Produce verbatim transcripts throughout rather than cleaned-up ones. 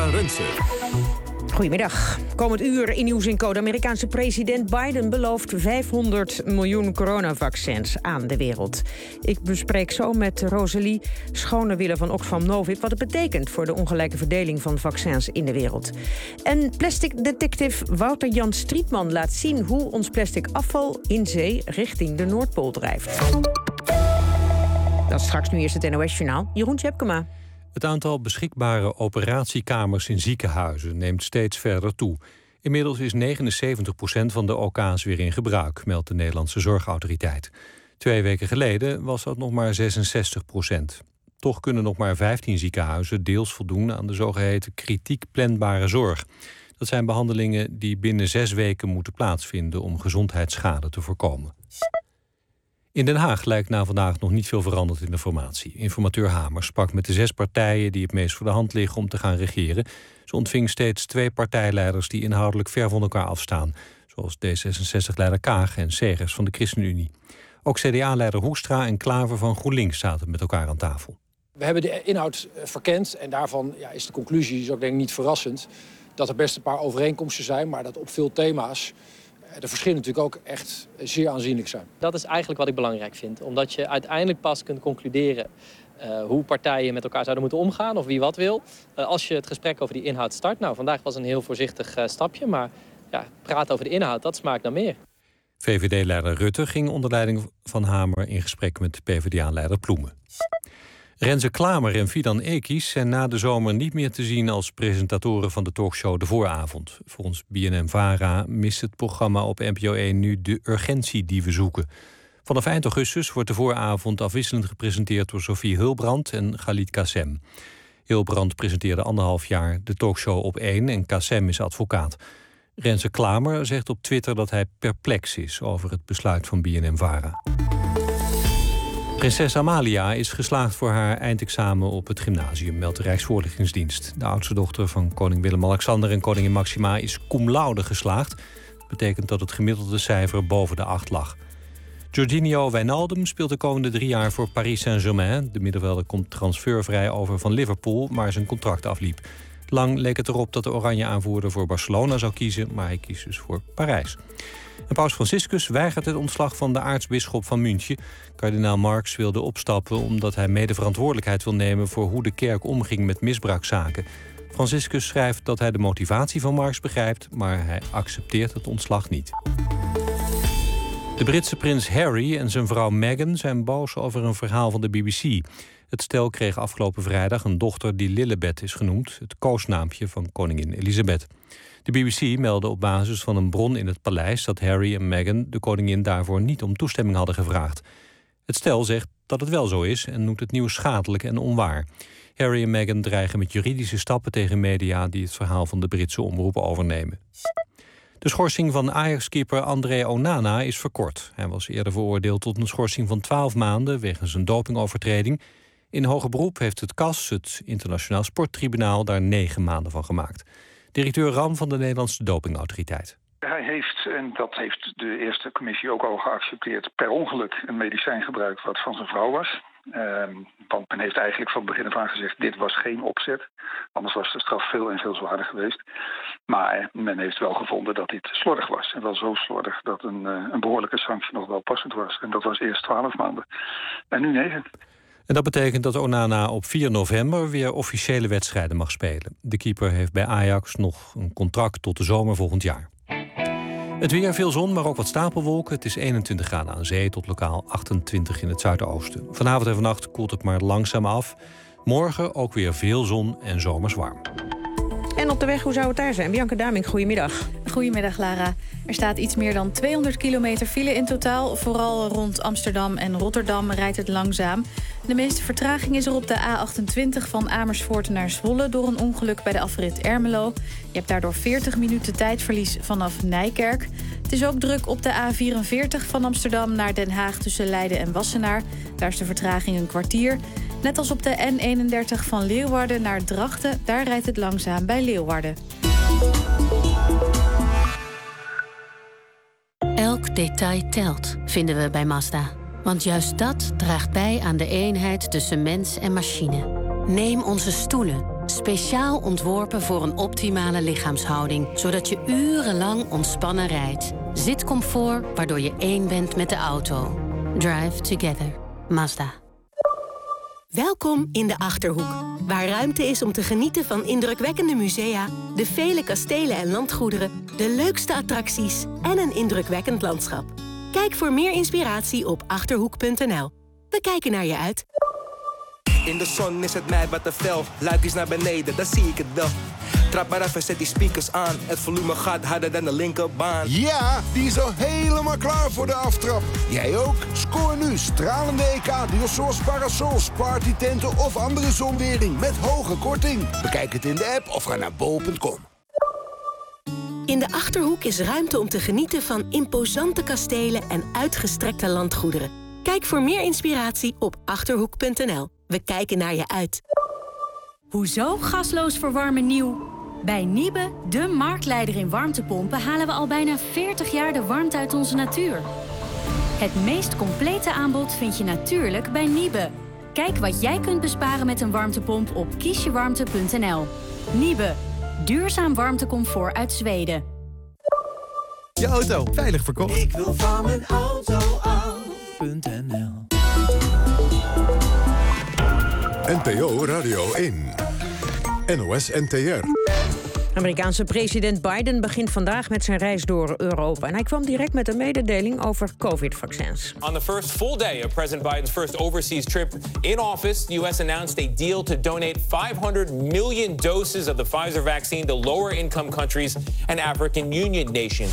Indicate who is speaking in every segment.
Speaker 1: Lara Rensen.
Speaker 2: Goedemiddag. Komend uur in Nieuws en Co. De Amerikaanse president Biden belooft vijfhonderd miljoen coronavaccins aan de wereld. Ik bespreek zo met Rosalie Schonewille van Oxfam Novib wat het betekent voor de ongelijke verdeling van vaccins in de wereld. En plastic detective Wouter Jan Strietman laat zien hoe ons plastic afval in zee richting de Noordpool drijft. Dat is straks. Nu eerst het N O S-journaal. Jeroen Tjepkema.
Speaker 3: Het aantal beschikbare operatiekamers in ziekenhuizen neemt steeds verder toe. Inmiddels is negenenzeventig procent van de O K's weer in gebruik, meldt de Nederlandse Zorgautoriteit. Twee weken geleden was dat nog maar zesenzestig procent. Toch kunnen nog maar vijftien ziekenhuizen deels voldoen aan de zogeheten kritiek planbare zorg. Dat zijn behandelingen die binnen zes weken moeten plaatsvinden om gezondheidsschade te voorkomen. In Den Haag lijkt na vandaag nog niet veel veranderd in de formatie. Informateur Hamer sprak met de zes partijen die het meest voor de hand liggen om te gaan regeren. Ze ontving steeds twee partijleiders die inhoudelijk ver van elkaar afstaan. Zoals D zesenzestig-leider Kaag en Segers van de ChristenUnie. Ook C D A-leider Hoekstra en Klaver van GroenLinks zaten met elkaar aan tafel.
Speaker 4: We hebben de inhoud verkend en daarvan ja, is de conclusie, is ook denk ik niet verrassend, dat er best een paar overeenkomsten zijn, maar dat op veel thema's de verschillen natuurlijk ook echt zeer aanzienlijk zijn.
Speaker 5: Dat is eigenlijk wat ik belangrijk vind. Omdat je uiteindelijk pas kunt concluderen uh, hoe partijen met elkaar zouden moeten omgaan of wie wat wil. Uh, als je het gesprek over die inhoud start. Nou, vandaag was een heel voorzichtig uh, stapje, maar ja, praten over de inhoud, dat smaakt naar meer.
Speaker 3: V V D-leider Rutte ging onder leiding van Hamer in gesprek met P V D A-leider Ploemen. Renze Klamer en Fidan Ekies zijn na de zomer niet meer te zien als presentatoren van de talkshow De Vooravond. Volgens B N N-Vara mist het programma op N P O één nu de urgentie die we zoeken. Vanaf eind augustus wordt De Vooravond afwisselend gepresenteerd door Sophie Hulbrand en Galit Kassem. Hulbrand presenteerde anderhalf jaar de talkshow op één en Kassem is advocaat. Renze Klamer zegt op Twitter dat hij perplex is over het besluit van B N N-Vara. Prinses Amalia is geslaagd voor haar eindexamen op het gymnasium, meldt de Rijksvoorlichtingsdienst. De oudste dochter van koning Willem-Alexander en koningin Maxima is cum laude geslaagd. Dat betekent dat het gemiddelde cijfer boven de acht lag. Jorginho Wijnaldum speelt de komende drie jaar voor Paris Saint-Germain. De middenvelder komt transfervrij over van Liverpool, maar zijn contract afliep. Lang leek het erop dat de oranje aanvoerder voor Barcelona zou kiezen, maar hij kiest dus voor Parijs. En paus Franciscus weigert het ontslag van de aartsbisschop van München. Kardinaal Marx wilde opstappen omdat hij mede verantwoordelijkheid wil nemen voor hoe de kerk omging met misbruikzaken. Franciscus schrijft dat hij de motivatie van Marx begrijpt, maar hij accepteert het ontslag niet. De Britse prins Harry en zijn vrouw Meghan zijn boos over een verhaal van de B B C. Het stel kreeg afgelopen vrijdag een dochter die Lilibet is genoemd, het koosnaampje van koningin Elizabeth. De B B C meldde op basis van een bron in het paleis dat Harry en Meghan de koningin daarvoor niet om toestemming hadden gevraagd. Het stel zegt dat het wel zo is en noemt het nieuws schadelijk en onwaar. Harry en Meghan dreigen met juridische stappen tegen media die het verhaal van de Britse omroep overnemen. De schorsing van Ajax-keeper André Onana is verkort. Hij was eerder veroordeeld tot een schorsing van twaalf maanden wegens een dopingovertreding. In hoger beroep heeft het C A S, het Internationaal Sporttribunaal, daar negen maanden van gemaakt. Directeur Ram van de Nederlandse Dopingautoriteit.
Speaker 6: Hij heeft, en dat heeft de eerste commissie ook al geaccepteerd, per ongeluk een medicijn gebruikt wat van zijn vrouw was. Um, want men heeft eigenlijk van het begin af aan gezegd, dit was geen opzet. Anders was de straf veel en veel zwaarder geweest. Maar men heeft wel gevonden dat dit slordig was. En wel zo slordig dat een, uh, een behoorlijke sanctie nog wel passend was. En dat was eerst twaalf maanden. En nu negen.
Speaker 3: En dat betekent dat Onana op vier november weer officiële wedstrijden mag spelen. De keeper heeft bij Ajax nog een contract tot de zomer volgend jaar. Het weer, veel zon, maar ook wat stapelwolken. Het is eenentwintig graden aan zee tot lokaal achtentwintig in het zuidoosten. Vanavond en vannacht koelt het maar langzaam af. Morgen ook weer veel zon en zomers warm.
Speaker 2: En op de weg, hoe zou het daar zijn? Bianca Damink, goedemiddag.
Speaker 7: Goedemiddag, Lara. Er staat iets meer dan tweehonderd kilometer file in totaal. Vooral rond Amsterdam en Rotterdam rijdt het langzaam. De meeste vertraging is er op de A achtentwintig van Amersfoort naar Zwolle door een ongeluk bij de afrit Ermelo. Je hebt daardoor veertig minuten tijdverlies vanaf Nijkerk. Het is ook druk op de A vierenveertig van Amsterdam naar Den Haag tussen Leiden en Wassenaar. Daar is de vertraging een kwartier. Net als op de N eenendertig van Leeuwarden naar Drachten, daar rijdt het langzaam bij Leeuwarden.
Speaker 8: Elk detail telt, vinden we bij Mazda. Want juist dat draagt bij aan de eenheid tussen mens en machine. Neem onze stoelen. Speciaal ontworpen voor een optimale lichaamshouding, zodat je urenlang ontspannen rijdt. Zitcomfort, waardoor je één bent met de auto. Drive together. Mazda.
Speaker 1: Welkom in de Achterhoek, waar ruimte is om te genieten van indrukwekkende musea, de vele kastelen en landgoederen, de leukste attracties en een indrukwekkend landschap. Kijk voor meer inspiratie op achterhoek punt n l. We kijken naar je uit.
Speaker 9: In de zon is het mij wat te fel. Luikjes naar beneden, dan zie ik het wel. Trap maar af en zet die speakers aan. Het volume gaat harder dan de linkerbaan.
Speaker 10: Ja, die is al helemaal klaar voor de aftrap. Jij ook? Scoor nu stralende E K-deals parasols, partytenten of andere zonwering met hoge korting. Bekijk het in de app of ga naar bol punt com.
Speaker 1: In de Achterhoek is ruimte om te genieten van imposante kastelen en uitgestrekte landgoederen. Kijk voor meer inspiratie op achterhoek punt n l. We kijken naar je uit.
Speaker 11: Hoezo gasloos verwarmen nieuw? Bij Niebe, de marktleider in warmtepompen, halen we al bijna veertig jaar de warmte uit onze natuur. Het meest complete aanbod vind je natuurlijk bij Niebe. Kijk wat jij kunt besparen met een warmtepomp op kiesjewarmte punt n l. Niebe, duurzaam warmtecomfort uit Zweden.
Speaker 12: Je auto veilig verkocht.
Speaker 13: Ik wil van mijn auto af.nl.
Speaker 14: N P O Radio één. N O S N T R.
Speaker 2: Amerikaanse president Biden begint vandaag met zijn reis door Europa. En hij kwam direct met een mededeling over covid-vaccins.
Speaker 15: On the first full day of President Biden's first overseas trip in office, the U S announced a deal to donate five hundred million doses of the Pfizer vaccine to lower-income countries and African Union nations.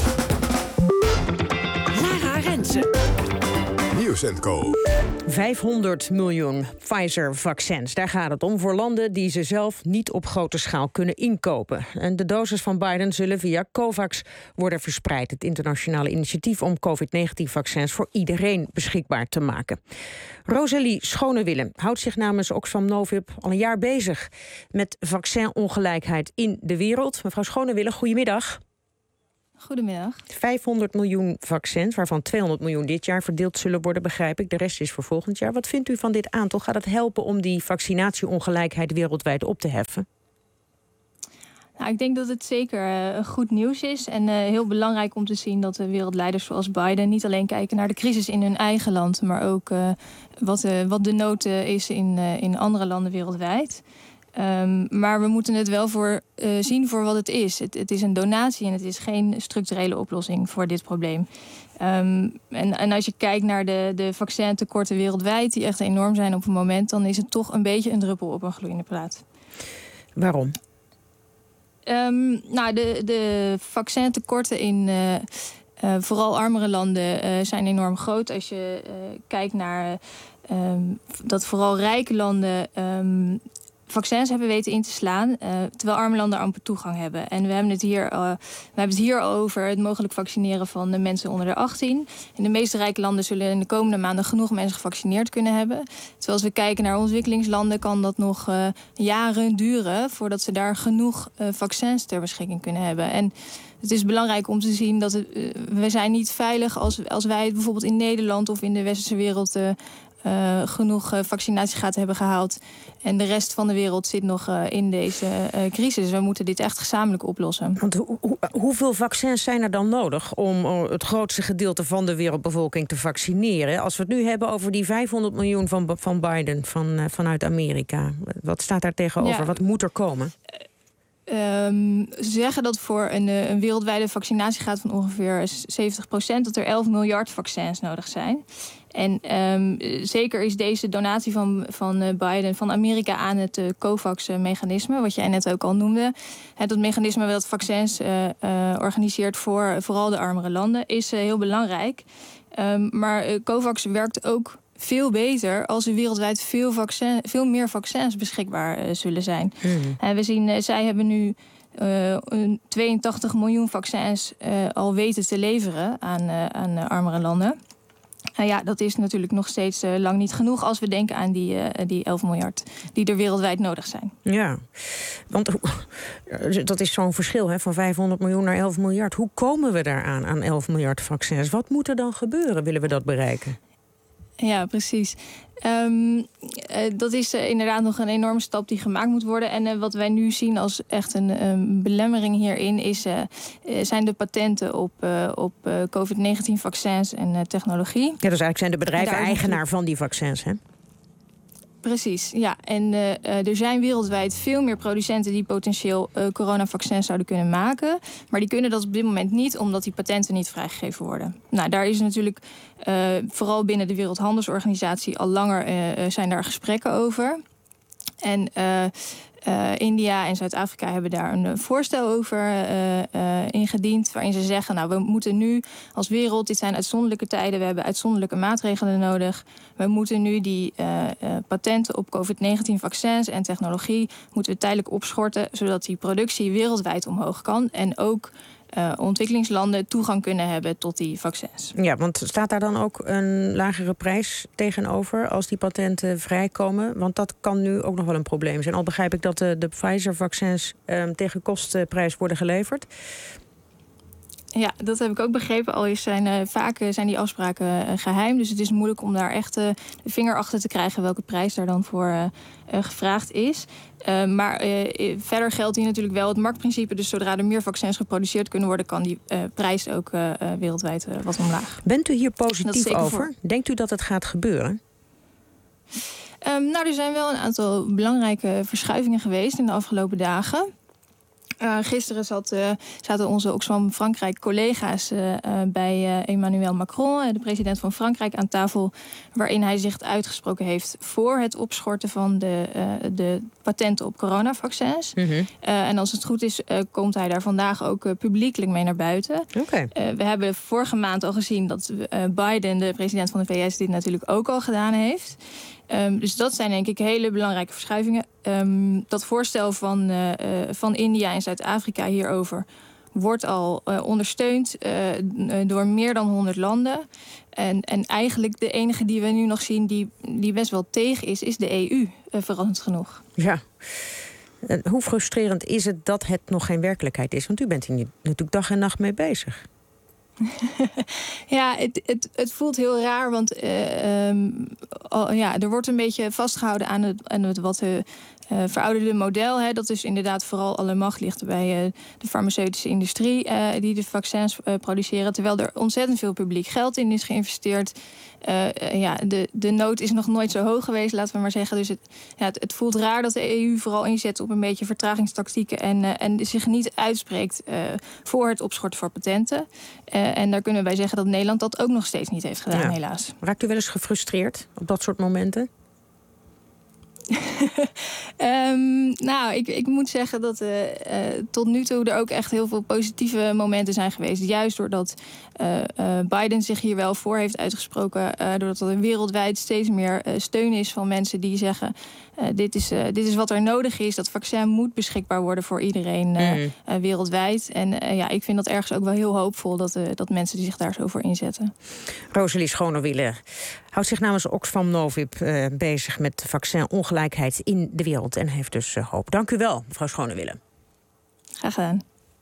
Speaker 2: Lara Rensen.
Speaker 14: Nieuws en Co.
Speaker 2: vijfhonderd miljoen Pfizer-vaccins. Daar gaat het om voor landen die ze zelf niet op grote schaal kunnen inkopen. En de doses van Biden zullen via COVAX worden verspreid. Het internationale initiatief om covid negentien-vaccins voor iedereen beschikbaar te maken. Rosalie Schonewille houdt zich namens Oxfam Novib al een jaar bezig met vaccinongelijkheid in de wereld. Mevrouw Schonewille, goedemiddag.
Speaker 16: Goedemiddag.
Speaker 2: vijfhonderd miljoen vaccins, waarvan tweehonderd miljoen dit jaar verdeeld zullen worden, begrijp ik. De rest is voor volgend jaar. Wat vindt u van dit aantal? Gaat het helpen om die vaccinatieongelijkheid wereldwijd op te heffen?
Speaker 16: Nou, ik denk dat het zeker uh, goed nieuws is. En uh, heel belangrijk om te zien dat de wereldleiders zoals Biden niet alleen kijken naar de crisis in hun eigen land, maar ook uh, wat, uh, wat de nood uh, is in, uh, in andere landen wereldwijd. Um, maar we moeten het wel voor, uh, zien voor wat het is. Het, het is een donatie en het is geen structurele oplossing voor dit probleem. Um, en, en als je kijkt naar de, de vaccintekorten wereldwijd, die echt enorm zijn op het moment, dan is het toch een beetje een druppel op een gloeiende plaat.
Speaker 2: Waarom?
Speaker 16: Um, nou, de, de vaccintekorten in uh, uh, vooral armere landen uh, zijn enorm groot. Als je uh, kijkt naar uh, um, dat vooral rijke landen Um, vaccins hebben weten in te slaan, uh, terwijl arme landen amper toegang hebben. En we hebben het hier, uh, we hebben het hier over het mogelijk vaccineren van de mensen onder de achttien. In de meeste rijke landen zullen in de komende maanden genoeg mensen gevaccineerd kunnen hebben. Terwijl als we kijken naar ontwikkelingslanden, kan dat nog uh, jaren duren voordat ze daar genoeg uh, vaccins ter beschikking kunnen hebben. En het is belangrijk om te zien dat het, uh, we zijn niet veilig als, als wij het bijvoorbeeld in Nederland of in de westerse wereld Uh, Uh, genoeg uh, vaccinatiegraad hebben gehaald. En de rest van de wereld zit nog uh, in deze uh, crisis. We moeten dit echt gezamenlijk oplossen.
Speaker 2: Want ho- ho- hoeveel vaccins zijn er dan nodig om het grootste gedeelte van de wereldbevolking te vaccineren? Als we het nu hebben over die vijfhonderd miljoen van, van Biden van, uh, vanuit Amerika. Wat staat daar tegenover? Ja. Wat moet er komen?
Speaker 16: Um, ze zeggen dat voor een, een wereldwijde vaccinatiegraad van ongeveer zeventig procent... dat er elf miljard vaccins nodig zijn. En um, zeker is deze donatie van, van Biden van Amerika aan het uh, COVAX-mechanisme, wat jij net ook al noemde. Het dat mechanisme dat vaccins uh, uh, organiseert voor vooral de armere landen, is uh, heel belangrijk. Um, maar uh, COVAX werkt ook veel beter als er wereldwijd veel, vaccin, veel meer vaccins beschikbaar uh, zullen zijn. Mm. En we zien, uh, zij hebben nu uh, tweeëntachtig miljoen vaccins uh, al weten te leveren aan, uh, aan uh, armere landen. Uh, ja, dat is natuurlijk nog steeds uh, lang niet genoeg als we denken aan die, uh, die elf miljard die er wereldwijd nodig zijn.
Speaker 2: Ja, want dat is zo'n verschil hè, van vijfhonderd miljoen naar elf miljard. Hoe komen we daaraan aan elf miljard vaccins? Wat moet er dan gebeuren, willen we dat bereiken?
Speaker 16: Ja, precies. Um, uh, dat is uh, inderdaad nog een enorme stap die gemaakt moet worden. En uh, wat wij nu zien als echt een um, belemmering hierin is, uh, uh, zijn de patenten op, uh, op uh, covid negentien vaccins en uh, technologie.
Speaker 2: Ja, dus eigenlijk zijn de bedrijven eigenaar van die vaccins, hè?
Speaker 16: Precies, ja. En uh, er zijn wereldwijd veel meer producenten die potentieel uh, coronavaccins zouden kunnen maken. Maar die kunnen dat op dit moment niet, omdat die patenten niet vrijgegeven worden. Nou, daar is natuurlijk uh, vooral binnen de Wereldhandelsorganisatie al langer uh, zijn daar gesprekken over. En uh, uh, India en Zuid-Afrika hebben daar een voorstel over uh, uh, ingediend, waarin ze zeggen, nou, we moeten nu als wereld, dit zijn uitzonderlijke tijden, we hebben uitzonderlijke maatregelen nodig. We moeten nu die uh, uh, patenten op covid negentien vaccins en technologie moeten we tijdelijk opschorten, zodat die productie wereldwijd omhoog kan en ook Uh, ontwikkelingslanden toegang kunnen hebben tot die vaccins.
Speaker 2: Ja, want staat daar dan ook een lagere prijs tegenover als die patenten vrijkomen? Want dat kan nu ook nog wel een probleem zijn. Al begrijp ik dat de, de Pfizer-vaccins uh, tegen kostprijs worden geleverd.
Speaker 16: Ja, dat heb ik ook begrepen. Al is zijn, uh, vaak uh, zijn die afspraken uh, geheim. Dus het is moeilijk om daar echt uh, de vinger achter te krijgen welke prijs daar dan voor uh, uh, gevraagd is. Uh, maar uh, verder geldt hier natuurlijk wel het marktprincipe. Dus zodra er meer vaccins geproduceerd kunnen worden, kan die uh, prijs ook uh, uh, wereldwijd uh, wat omlaag.
Speaker 2: Bent u hier positief over? Voor... Denkt u dat het gaat gebeuren?
Speaker 16: Um, nou, er zijn wel een aantal belangrijke verschuivingen geweest in de afgelopen dagen. Uh, gisteren zat, uh, zaten onze Oxfam Frankrijk collega's uh, uh, bij uh, Emmanuel Macron, uh, de president van Frankrijk, aan tafel, waarin hij zich uitgesproken heeft voor het opschorten van de, uh, de patenten op coronavaccins. Mm-hmm. Uh, en als het goed is, uh, komt hij daar vandaag ook uh, publiekelijk mee naar buiten.
Speaker 2: Okay.
Speaker 16: Uh, we hebben vorige maand al gezien dat uh, Biden, de president van de V S, dit natuurlijk ook al gedaan heeft. Um, dus dat zijn denk ik hele belangrijke verschuivingen. Um, dat voorstel van, uh, uh, van India en Zuid-Afrika hierover wordt al uh, ondersteund uh, door meer dan honderd landen. En, en eigenlijk de enige die we nu nog zien die, die best wel tegen is, is de E U, uh, verrassend genoeg.
Speaker 2: Ja. En hoe frustrerend is het dat het nog geen werkelijkheid is? Want u bent hier natuurlijk dag en nacht mee bezig.
Speaker 16: Ja, het, het, het voelt heel raar, want uh, um, oh, ja, er wordt een beetje vastgehouden aan het, aan het wat uh, uh, verouderde model. Hè. Dat is inderdaad vooral alle macht ligt bij uh, de farmaceutische industrie uh, die de vaccins uh, produceren. Terwijl er ontzettend veel publiek geld in is geïnvesteerd. Uh, uh, ja, de, de nood is nog nooit zo hoog geweest, laten we maar zeggen. Dus het, ja, het, het voelt raar dat de E U vooral inzet op een beetje vertragingstactieken en, uh, en zich niet uitspreekt uh, voor het opschorten voor patenten. Uh, en daar kunnen wij zeggen dat Nederland dat ook nog steeds niet heeft gedaan, ja. Helaas.
Speaker 2: Raakt u wel eens gefrustreerd op dat soort momenten?
Speaker 16: um, nou, ik, ik moet zeggen dat uh, uh, tot nu toe er ook echt heel veel positieve momenten zijn geweest. Juist doordat uh, uh, Biden zich hier wel voor heeft uitgesproken. Uh, doordat er wereldwijd steeds meer uh, steun is van mensen die zeggen, Uh, dit, is, uh, dit is wat er nodig is. Dat vaccin moet beschikbaar worden voor iedereen uh, mm. uh, wereldwijd. En uh, ja, ik vind dat ergens ook wel heel hoopvol dat, uh, dat mensen zich daar zo voor inzetten.
Speaker 2: Rosalie Schonewiele houdt zich namens Oxfam Novib uh, bezig met vaccinongelijkheid in de wereld. En heeft dus uh, hoop. Dank u wel, mevrouw Schonewiele.
Speaker 16: Graag gedaan.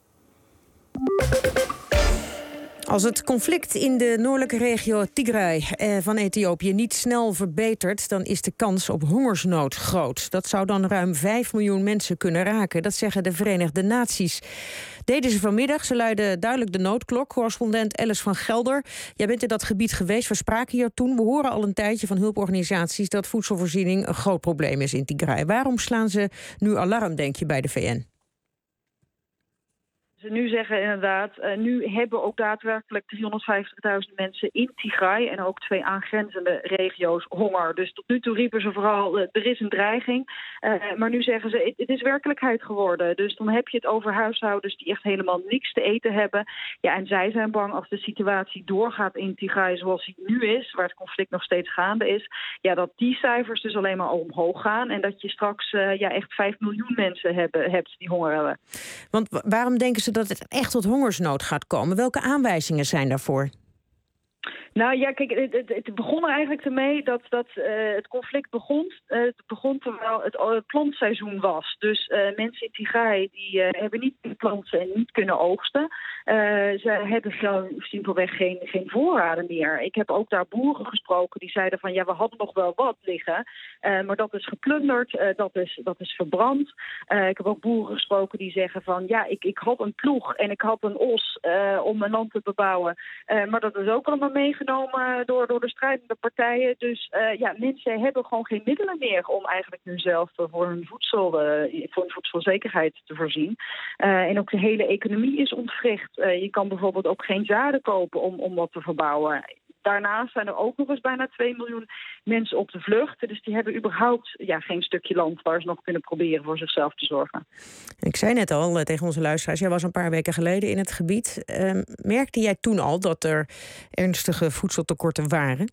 Speaker 2: Als het conflict in de noordelijke regio Tigray eh, van Ethiopië niet snel verbetert, dan is de kans op hongersnood groot. Dat zou dan ruim vijf miljoen mensen kunnen raken. Dat zeggen de Verenigde Naties. Deden ze vanmiddag. Ze luiden duidelijk de noodklok. Correspondent Alice van Gelder. Jij bent in dat gebied geweest. We spraken hier toen. We horen al een tijdje van hulporganisaties dat voedselvoorziening een groot probleem is in Tigray. Waarom slaan ze nu alarm, denk je, bij de V N?
Speaker 17: Ze nu zeggen inderdaad, uh, nu hebben ook daadwerkelijk driehonderdvijftigduizend mensen in Tigray en ook twee aangrenzende regio's honger. Dus tot nu toe riepen ze vooral, uh, er is een dreiging. Uh, maar nu zeggen ze, het is werkelijkheid geworden. Dus dan heb je het over huishoudens die echt helemaal niks te eten hebben. Ja, en zij zijn bang als de situatie doorgaat in Tigray zoals die nu is, waar het conflict nog steeds gaande is, ja, dat die cijfers dus alleen maar omhoog gaan en dat je straks uh, ja, echt vijf miljoen mensen hebben, hebt die honger hebben.
Speaker 2: Want waarom denken ze dat het echt tot hongersnood gaat komen? Welke aanwijzingen zijn daarvoor?
Speaker 17: Nou ja, kijk, het, het, het begon er eigenlijk ermee dat, dat uh, het conflict begon. Uh, het begon terwijl het uh, plantseizoen was. Dus uh, mensen in Tigray die uh, hebben niet kunnen planten en niet kunnen oogsten. Uh, ze hebben gewoon simpelweg geen, geen voorraden meer. Ik heb ook daar boeren gesproken die zeiden van ja, we hadden nog wel wat liggen. Uh, maar dat is geplunderd, uh, dat, is, dat is verbrand. Uh, ik heb ook boeren gesproken die zeggen van ja, ik, ik had een ploeg en ik had een os uh, om mijn land te bebouwen. Uh, maar dat is ook allemaal meegenomen door, door de strijdende partijen. Dus uh, ja, mensen hebben gewoon geen middelen meer om eigenlijk hunzelf voor hun voedsel, uh, voor hun voedselzekerheid te voorzien. Uh, en ook de hele economie is ontwricht. Uh, je kan bijvoorbeeld ook geen zaden kopen om, om wat te verbouwen. Daarnaast zijn er ook nog eens bijna twee miljoen mensen op de vlucht. Dus die hebben überhaupt ja, geen stukje land waar ze nog kunnen proberen voor zichzelf te zorgen.
Speaker 2: Ik zei net al uh, tegen onze luisteraars, jij was een paar weken geleden in het gebied. Uh, merkte jij toen al dat er ernstige voedseltekorten waren?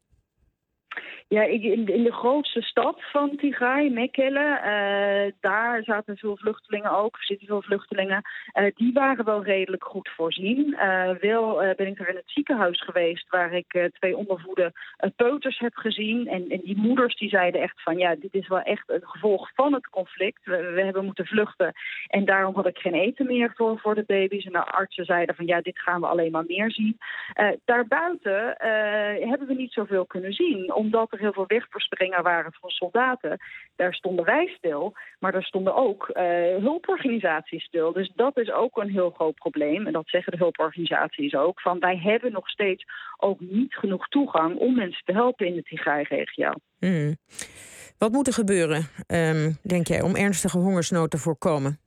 Speaker 17: Ja, in de grootste stad van Tigray, Mekelle, uh, daar zaten veel vluchtelingen ook, er zitten veel vluchtelingen. Uh, die waren wel redelijk goed voorzien. Uh, wel uh, ben ik er in het ziekenhuis geweest waar ik uh, twee ondervoede uh, peuters heb gezien. En, en die moeders die zeiden echt van ja, dit is wel echt een gevolg van het conflict. We, we hebben moeten vluchten en daarom had ik geen eten meer voor, voor de baby's. En de artsen zeiden van ja, dit gaan we alleen maar meer zien. Uh, daarbuiten uh, hebben we niet zoveel kunnen zien, omdat er heel veel wegverspringen waren van soldaten. Daar stonden wij stil, maar daar stonden ook uh, hulporganisaties stil. Dus dat is ook een heel groot probleem. En dat zeggen de hulporganisaties ook. Van wij hebben nog steeds ook niet genoeg toegang om mensen te helpen in de Tigray-regio.
Speaker 2: Mm. Wat moet er gebeuren, um, denk jij, om ernstige hongersnood te voorkomen?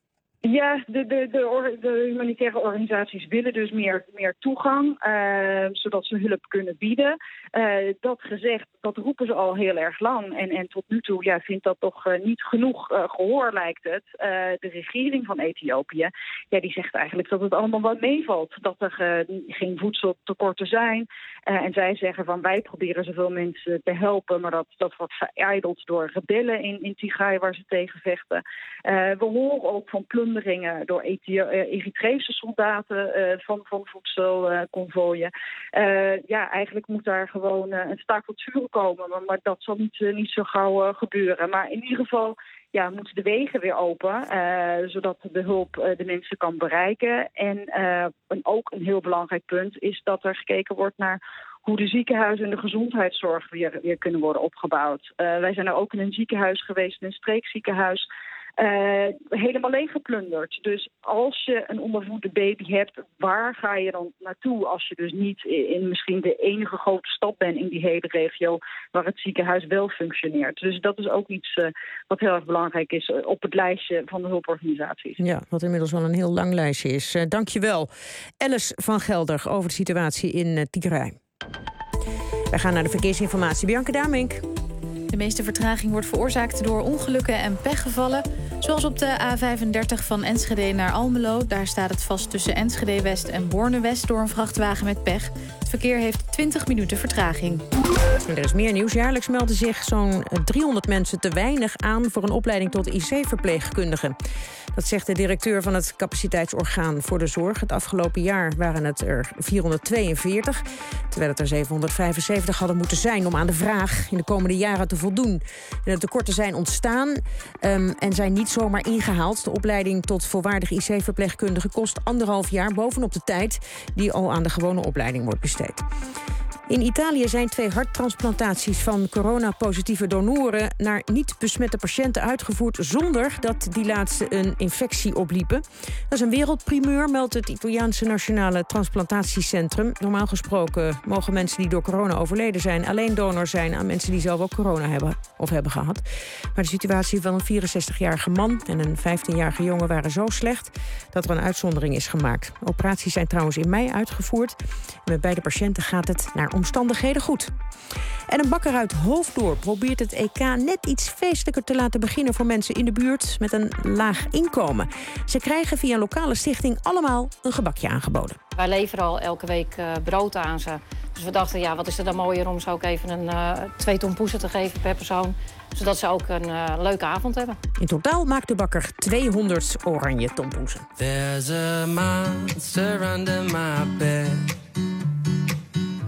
Speaker 17: Ja, de, de, de, or, de humanitaire organisaties willen dus meer, meer toegang, uh, zodat ze hulp kunnen bieden. Uh, dat gezegd, dat roepen ze al heel erg lang. En, en tot nu toe ja, vindt dat toch uh, niet genoeg uh, gehoor, lijkt het. Uh, de regering van Ethiopië, ja, die zegt eigenlijk dat het allemaal wat meevalt. Dat er uh, geen voedseltekorten zijn. Uh, en zij zeggen van wij proberen zoveel mensen te helpen, maar dat, dat wordt verijdeld door rebellen in, in Tigray waar ze tegen vechten. Uh, we horen ook van plunderingen door Eritrese soldaten uh, van, van voedselconvooien. Uh, ja, eigenlijk moet daar gewoon uh, een staakt tot vuren komen, maar, maar dat zal niet, uh, niet zo gauw uh, gebeuren. Maar in ieder geval ja, moeten de wegen weer open, uh, zodat de hulp uh, de mensen kan bereiken. En, uh, en ook een heel belangrijk punt is dat er gekeken wordt naar hoe de ziekenhuizen en de gezondheidszorg weer, weer kunnen worden opgebouwd. Uh, wij zijn er ook in een ziekenhuis geweest, in een streekziekenhuis, Uh, helemaal leeggeplunderd. Dus als je een ondervoede baby hebt, waar ga je dan naartoe als je dus niet in misschien de enige grote stad bent in die hele regio waar het ziekenhuis wel functioneert. Dus dat is ook iets uh, wat heel erg belangrijk is uh, op het lijstje van de hulporganisaties.
Speaker 2: Ja, wat inmiddels wel een heel lang lijstje is. Uh, Dank je wel. Alice van Gelder over de situatie in uh, Tigray. Wij gaan naar de verkeersinformatie. Bianca Damink.
Speaker 7: De meeste vertraging wordt veroorzaakt door ongelukken en pechgevallen. Zoals op de A vijfendertig van Enschede naar Almelo. Daar staat het vast tussen Enschede West en Borne West door een vrachtwagen met pech. Het verkeer heeft twintig minuten vertraging.
Speaker 2: Er is meer nieuws. Jaarlijks melden zich zo'n driehonderd mensen te weinig aan voor een opleiding tot I C-verpleegkundige. Dat zegt de directeur van het capaciteitsorgaan voor de zorg. Het afgelopen jaar waren het er vierhonderdtweeënveertig, terwijl het er zevenhonderdvijfenzeventig hadden moeten zijn om aan de vraag in de komende jaren te voldoen. En de tekorten zijn ontstaan um, en zijn niet zomaar ingehaald. De opleiding tot volwaardig I C-verpleegkundige kost anderhalf jaar bovenop de tijd die al aan de gewone opleiding wordt besteed. In Italië zijn twee harttransplantaties van coronapositieve donoren naar niet besmette patiënten uitgevoerd zonder dat die laatste een infectie opliepen. Dat is een wereldprimeur, meldt het Italiaanse Nationale Transplantatiecentrum. Normaal gesproken mogen mensen die door corona overleden zijn alleen donor zijn aan mensen die zelf ook corona hebben of hebben gehad. Maar de situatie van een vierenzestigjarige man en een vijftienjarige jongen waren zo slecht dat er een uitzondering is gemaakt. Operaties zijn trouwens in mei uitgevoerd. En met beide patiënten gaat het naar omstandigheden goed. En een bakker uit Hoofddorp probeert het E K net iets feestelijker te laten beginnen voor mensen in de buurt met een laag inkomen. Ze krijgen via een lokale stichting allemaal een gebakje aangeboden.
Speaker 18: Wij leveren al elke week uh, brood aan ze. Dus we dachten, ja, wat is er dan mooier om ze ook even een uh, twee ton poesen te geven per persoon. Zodat ze ook een uh, leuke avond hebben.
Speaker 2: In totaal maakt de bakker tweehonderd oranje tompoesen.
Speaker 13: There's a monster under my bed. We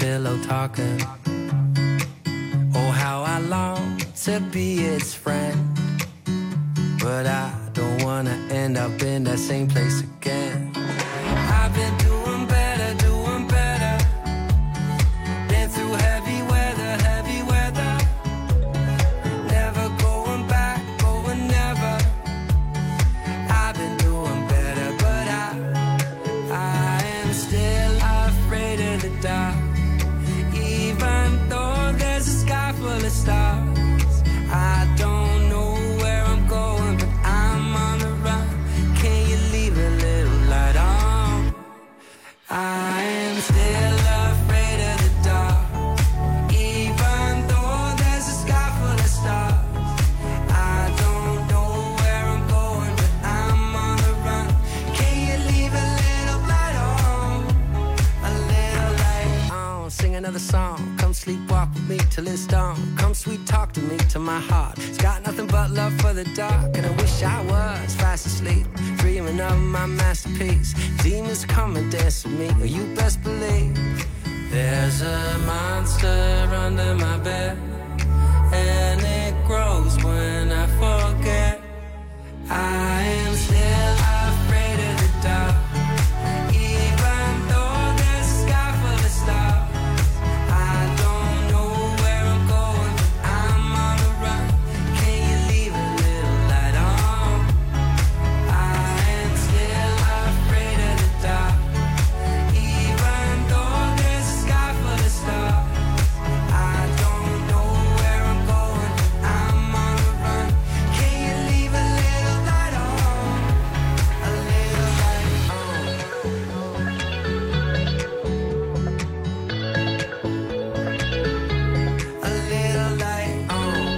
Speaker 19: pillow talking. Oh, how I long to be its friend, but I don't wanna end up in that same place again. I've been doing better, doing better. Been through heavy weather, heavy weather. Never going back, going never. I've been doing better, but I, I am still afraid of the dark. Even though there's a sky full of stars, I don't know where I'm going, but I'm on the run. Can you leave a little light on? I am still afraid of the dark. Even though there's a sky full of stars, I don't know where I'm going, but I'm on the run. Can you leave a little light on? A little light on. Sing another song. Come sleepwalk with me till it's dawn. Come sweet talk to me, to my heart. It's got nothing but love for the dark. And I wish I was fast asleep, dreaming of my masterpiece. Demons come and dance with me, or you best believe there's a monster under my bed, and it grows when I forget. I am still afraid of the dark. Even though there's a sky full of stars, I don't know where I'm going, but I'm on the run. Can you leave a little light on? I am still afraid of the dark. Even though there's a sky full of stars, I don't know where I'm going, but I'm on the run. Can you leave a little light on? A little light on. A little light on.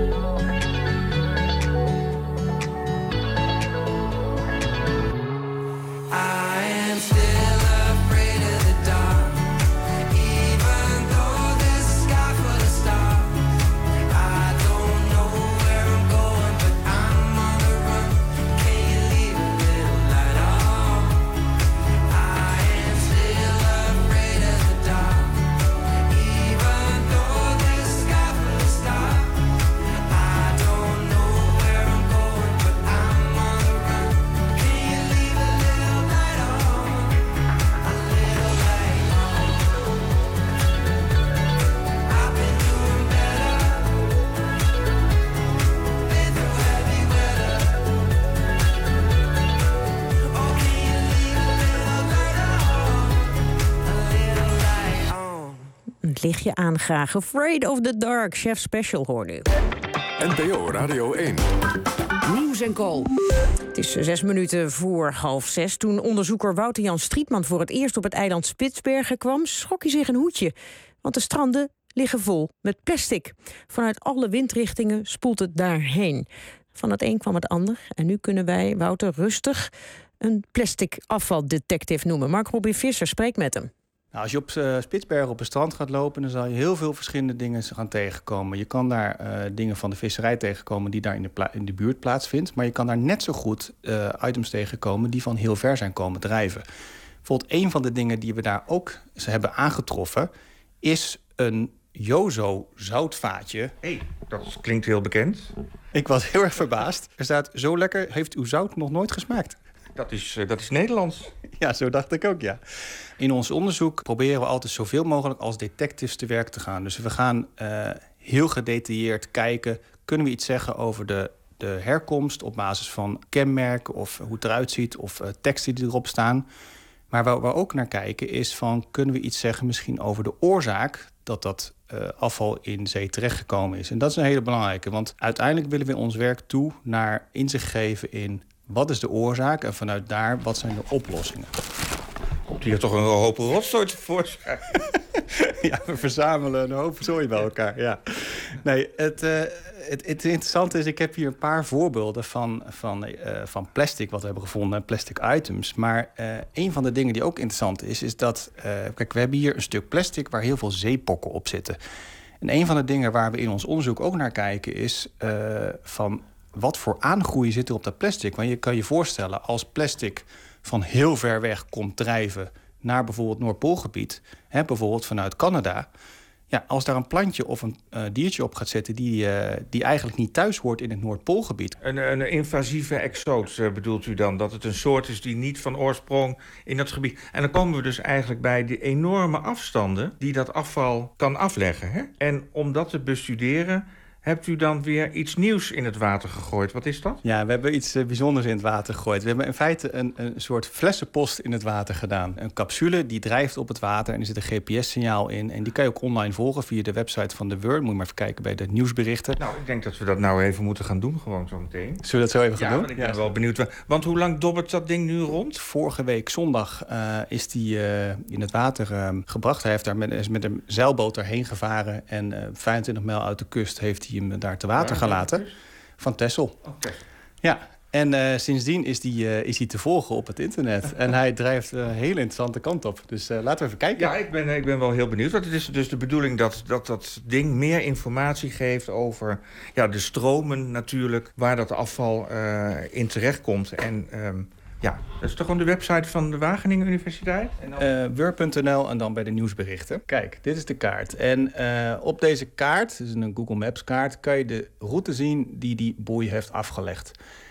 Speaker 19: I am still afraid of the dark. Even though there's a sky full of stars, I don't know where I'm going, but I'm on the run. Can you leave a little light on? I am still afraid of the dark. Even though there's a sky full of stars, I don't know where I'm going, but I'm on the run. Can you leave a little light on? A little light on. I've been doing better. Been through heavy weather. Oh, can you leave a little light on? A little light on.
Speaker 2: Het lichtje aan graag. Afraid of the Dark, Chef Special hoorde u.
Speaker 14: N P O Radio één.
Speaker 2: Nieuws en Kool. Het is zes minuten voor half zes. Toen onderzoeker Wouter-Jan Strietman voor het eerst op het eiland Spitsbergen kwam, schrok hij zich een hoedje. Want de stranden liggen vol met plastic. Vanuit alle windrichtingen spoelt het daarheen. Van het een kwam het ander. En nu kunnen wij Wouter rustig een plastic afvaldetective noemen. Mark Robin Visser spreekt met hem.
Speaker 20: Nou, als je op uh, Spitsbergen op een strand gaat lopen, dan zal je heel veel verschillende dingen gaan tegenkomen. Je kan daar uh, dingen van de visserij tegenkomen die daar in de, pla- in de buurt plaatsvindt. Maar je kan daar net zo goed uh, items tegenkomen die van heel ver zijn komen drijven. Bijvoorbeeld een van de dingen die we daar ook hebben aangetroffen is een Jozo zoutvaatje.
Speaker 21: Hé, hey, dat klinkt heel bekend.
Speaker 20: Ik was heel erg verbaasd. Er staat: zo lekker heeft uw zout nog nooit gesmaakt.
Speaker 21: Dat is, uh, dat is Nederlands.
Speaker 20: Ja, zo dacht ik ook, ja. In ons onderzoek proberen we altijd zoveel mogelijk als detectives te werk te gaan. Dus we gaan uh, heel gedetailleerd kijken. Kunnen we iets zeggen over de, de herkomst op basis van kenmerken of hoe het eruit ziet of uh, teksten die erop staan. Maar waar we ook naar kijken is van, kunnen we iets zeggen misschien over de oorzaak dat dat uh, afval in zee terechtgekomen is. En dat is een hele belangrijke, want uiteindelijk willen we ons werk toe naar inzicht geven in wat is de oorzaak en vanuit daar wat zijn de oplossingen.
Speaker 21: Komt hier toch een hoop rotzooi tevoorschijn?
Speaker 20: Ja, we verzamelen een hoop zooi bij elkaar, ja. Nee, het, uh, het, het interessante is, ik heb hier een paar voorbeelden van, van, uh, van plastic wat we hebben gevonden, plastic items. Maar uh, een van de dingen die ook interessant is, is dat, uh, kijk, we hebben hier een stuk plastic waar heel veel zeepokken op zitten. En een van de dingen waar we in ons onderzoek ook naar kijken is uh, van wat voor aangroei zit er op dat plastic. Want je kan je voorstellen, als plastic van heel ver weg komt drijven naar bijvoorbeeld Noordpoolgebied, hè, bijvoorbeeld vanuit Canada. Ja, als daar een plantje of een uh, diertje op gaat zitten die, uh, die eigenlijk niet thuis hoort in het Noordpoolgebied.
Speaker 21: Een, een invasieve exoot uh, bedoelt u dan? Dat het een soort is die niet van oorsprong in dat gebied... En dan komen we dus eigenlijk bij die enorme afstanden die dat afval kan afleggen. Hè? En om dat te bestuderen, hebt u dan weer iets nieuws in het water gegooid. Wat is dat?
Speaker 20: Ja, we hebben iets uh, bijzonders in het water gegooid. We hebben in feite een, een soort flessenpost in het water gedaan. Een capsule die drijft op het water en er zit een G P S-signaal in. En die kan je ook online volgen via de website van de Word. Moet je maar even kijken bij de nieuwsberichten.
Speaker 21: Nou, ik denk dat we dat nou even moeten gaan doen, gewoon zo meteen.
Speaker 20: Zullen we dat zo even gaan
Speaker 21: ja,
Speaker 20: doen?
Speaker 21: Want ik ben ja, wel benieuwd. Want hoe lang dobbert dat ding nu rond?
Speaker 20: Vorige week zondag uh, is die uh, in het water uh, gebracht. Hij heeft daar met, is met een zeilboot erheen gevaren. En uh, vijfentwintig mijl uit de kust heeft hij hem daar te water gelaten. Van Texel.
Speaker 21: Okay.
Speaker 20: Ja, en uh, sindsdien is die, uh, is die te volgen op het internet. En hij drijft een uh, hele interessante kant op. Dus uh, laten we even kijken.
Speaker 21: Ja, ik ben, ik ben wel heel benieuwd. Want het is dus de bedoeling dat dat, dat ding meer informatie geeft over ja, de stromen natuurlijk, waar dat afval uh, in terechtkomt. En um, ja, dat is toch gewoon de website van de Wageningen Universiteit?
Speaker 20: Uh, Word punt n l en dan bij de nieuwsberichten. Kijk, dit is de kaart. En uh, op deze kaart, dus een Google Maps kaart, kan je de route zien die die boei heeft afgelegd.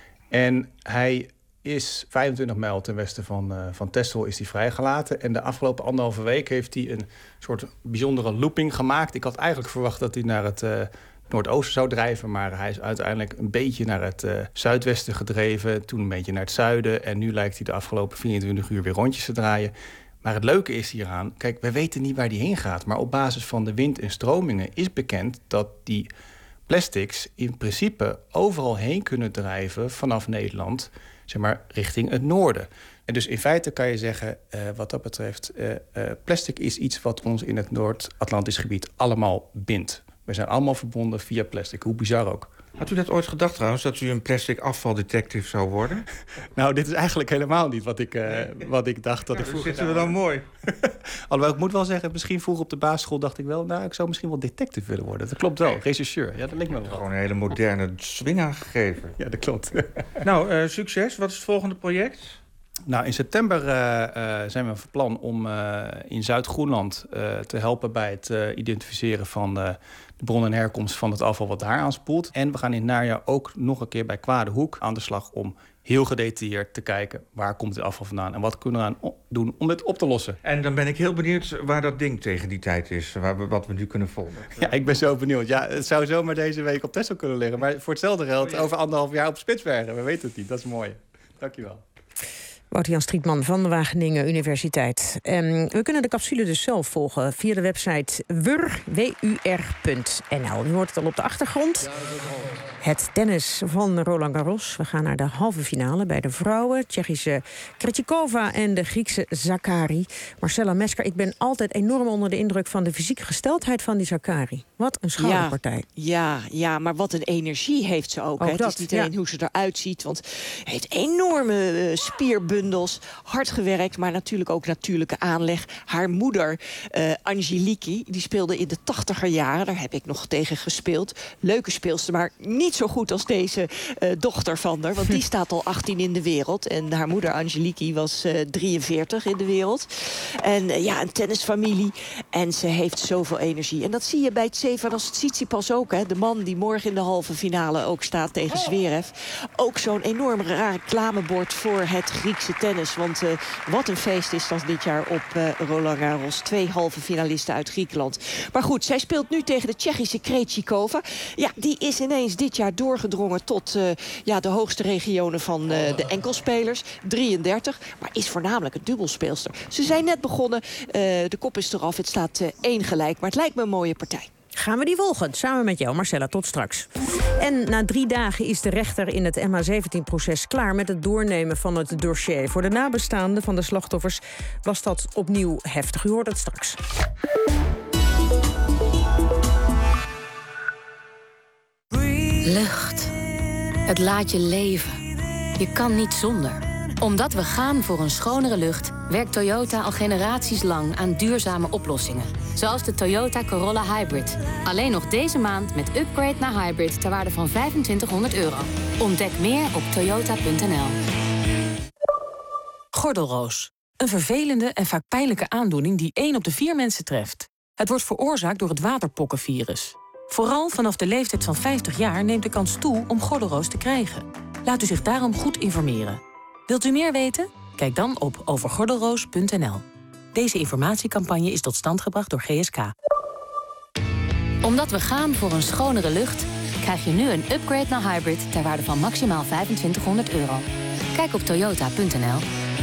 Speaker 20: En hij is vijfentwintig mijl ten westen van, uh, van Texel is hij vrijgelaten. En de afgelopen anderhalve week heeft hij een soort bijzondere looping gemaakt. Ik had eigenlijk verwacht dat hij naar het Uh, noordoosten zou drijven, maar hij is uiteindelijk een beetje naar het uh, zuidwesten gedreven, toen een beetje naar het zuiden en nu lijkt hij de afgelopen vierentwintig uur weer rondjes te draaien. Maar het leuke is hieraan, kijk, we weten niet waar die heen gaat, maar op basis van de wind en stromingen is bekend dat die plastics in principe overal heen kunnen drijven vanaf Nederland, zeg maar, richting het noorden. En dus in feite kan je zeggen, uh, wat dat betreft, uh, uh, plastic is iets wat ons in het Noord-Atlantisch gebied allemaal bindt. We zijn allemaal verbonden via plastic, hoe bizar ook.
Speaker 21: Had u dat ooit gedacht trouwens, dat u een plastic afvaldetective zou worden?
Speaker 20: Nou, dit is eigenlijk helemaal niet wat ik, uh, wat ik dacht dat
Speaker 21: nou,
Speaker 20: ik vroeger...
Speaker 21: zitten we dan mooi.
Speaker 20: Alhoewel, ik moet wel zeggen, misschien vroeger op de basisschool dacht ik wel, nou, ik zou misschien wel detective willen worden. Dat klopt wel, rechercheur. Ja, dat lijkt me wel.
Speaker 21: Gewoon een hele moderne swing aangegeven.
Speaker 20: Ja, dat klopt.
Speaker 21: Nou, uh, succes. Wat is het volgende project?
Speaker 20: Nou, in september uh, uh, zijn we van plan om uh, in Zuid-Groenland uh, te helpen bij het uh, identificeren van uh, de bron en herkomst van het afval wat daar aanspoelt. En we gaan in het najaar ook nog een keer bij Kwadehoek aan de slag om heel gedetailleerd te kijken waar komt het afval vandaan en wat kunnen we aan doen om dit op te lossen.
Speaker 21: En dan ben ik heel benieuwd waar dat ding tegen die tijd is, waar we, wat we nu kunnen volgen.
Speaker 20: Ja, ik ben zo benieuwd. Ja, het zou zomaar deze week op Texel kunnen liggen, maar voor hetzelfde geld over anderhalf jaar op Spitsbergen. We weten het niet, dat is mooi. Dankjewel.
Speaker 2: Wouter-Jan Strietman van de Wageningen Universiteit. Um, we kunnen de capsule dus zelf volgen via de website wur punt n l. U hoort het al op de achtergrond. Het tennis van Roland Garros. We gaan naar de halve finale bij de vrouwen. Tsjechische Krejcikova en de Griekse Sakkari. Marcella Mesker, ik ben altijd enorm onder de indruk van de fysieke gesteldheid van die Sakkari. Wat een schouderpartij.
Speaker 4: Ja, ja, ja, maar wat een energie heeft ze ook.
Speaker 2: ook
Speaker 4: hè.
Speaker 2: Dat,
Speaker 4: het is niet
Speaker 2: ja.
Speaker 4: alleen hoe ze eruit ziet, want ze heeft enorme uh, spierbundels, hard gewerkt, maar natuurlijk ook natuurlijke aanleg. Haar moeder, uh, Angeliki, die speelde in de tachtiger jaren. Daar heb ik nog tegen gespeeld. Leuke speelster, maar niet zo goed als deze uh, dochter van haar. Want die staat al achttien in de wereld. En haar moeder Angeliki was uh, drieënveertig in de wereld. En uh, ja, een tennisfamilie. En ze heeft zoveel energie. En dat zie je bij Tsitsipas Tsitsipas ook. Hè. De man die morgen in de halve finale ook staat tegen Zverev. Ook zo'n enorm raar reclamebord voor het Griekse tennis. Want uh, wat een feest is dat dit jaar op uh, Roland Garros. Twee halve finalisten uit Griekenland. Maar goed, zij speelt nu tegen de Tsjechische Krejcikova. Ja, die is ineens dit jaar doorgedrongen tot uh, ja, de hoogste regionen van uh, de enkelspelers. drieëndertig, maar is voornamelijk een dubbelspeelster. Ze zijn net begonnen, uh, de kop is eraf, het staat uh, één gelijk. Maar het lijkt me een mooie partij.
Speaker 2: Gaan we die volgen, samen met jou, Marcella. Tot straks. En na drie dagen is de rechter in het M H zeventien-proces klaar met het doornemen van het dossier. Voor de nabestaanden van de slachtoffers was dat opnieuw heftig. U hoort het straks.
Speaker 22: Lucht. Het laat je leven. Je kan niet zonder. Omdat we gaan voor een schonere lucht, werkt Toyota al generaties lang aan duurzame oplossingen. Zoals de Toyota Corolla Hybrid. Alleen nog deze maand met upgrade naar hybrid ter waarde van vijfentwintighonderd euro. Ontdek meer op toyota punt n l.
Speaker 23: Gordelroos.
Speaker 5: Een vervelende en vaak pijnlijke aandoening die één op de vier mensen treft. Het wordt veroorzaakt door het waterpokkenvirus. Vooral vanaf de leeftijd van vijftig jaar neemt de kans toe om gordelroos te krijgen. Laat u zich daarom goed informeren. Wilt u meer weten? Kijk dan op over gordelroos punt n l. Deze informatiecampagne is tot stand gebracht door G S K.
Speaker 22: Omdat we gaan voor een schonere lucht, krijg je nu een upgrade naar hybrid ter waarde van maximaal vijfentwintighonderd euro. Kijk op toyota punt n l.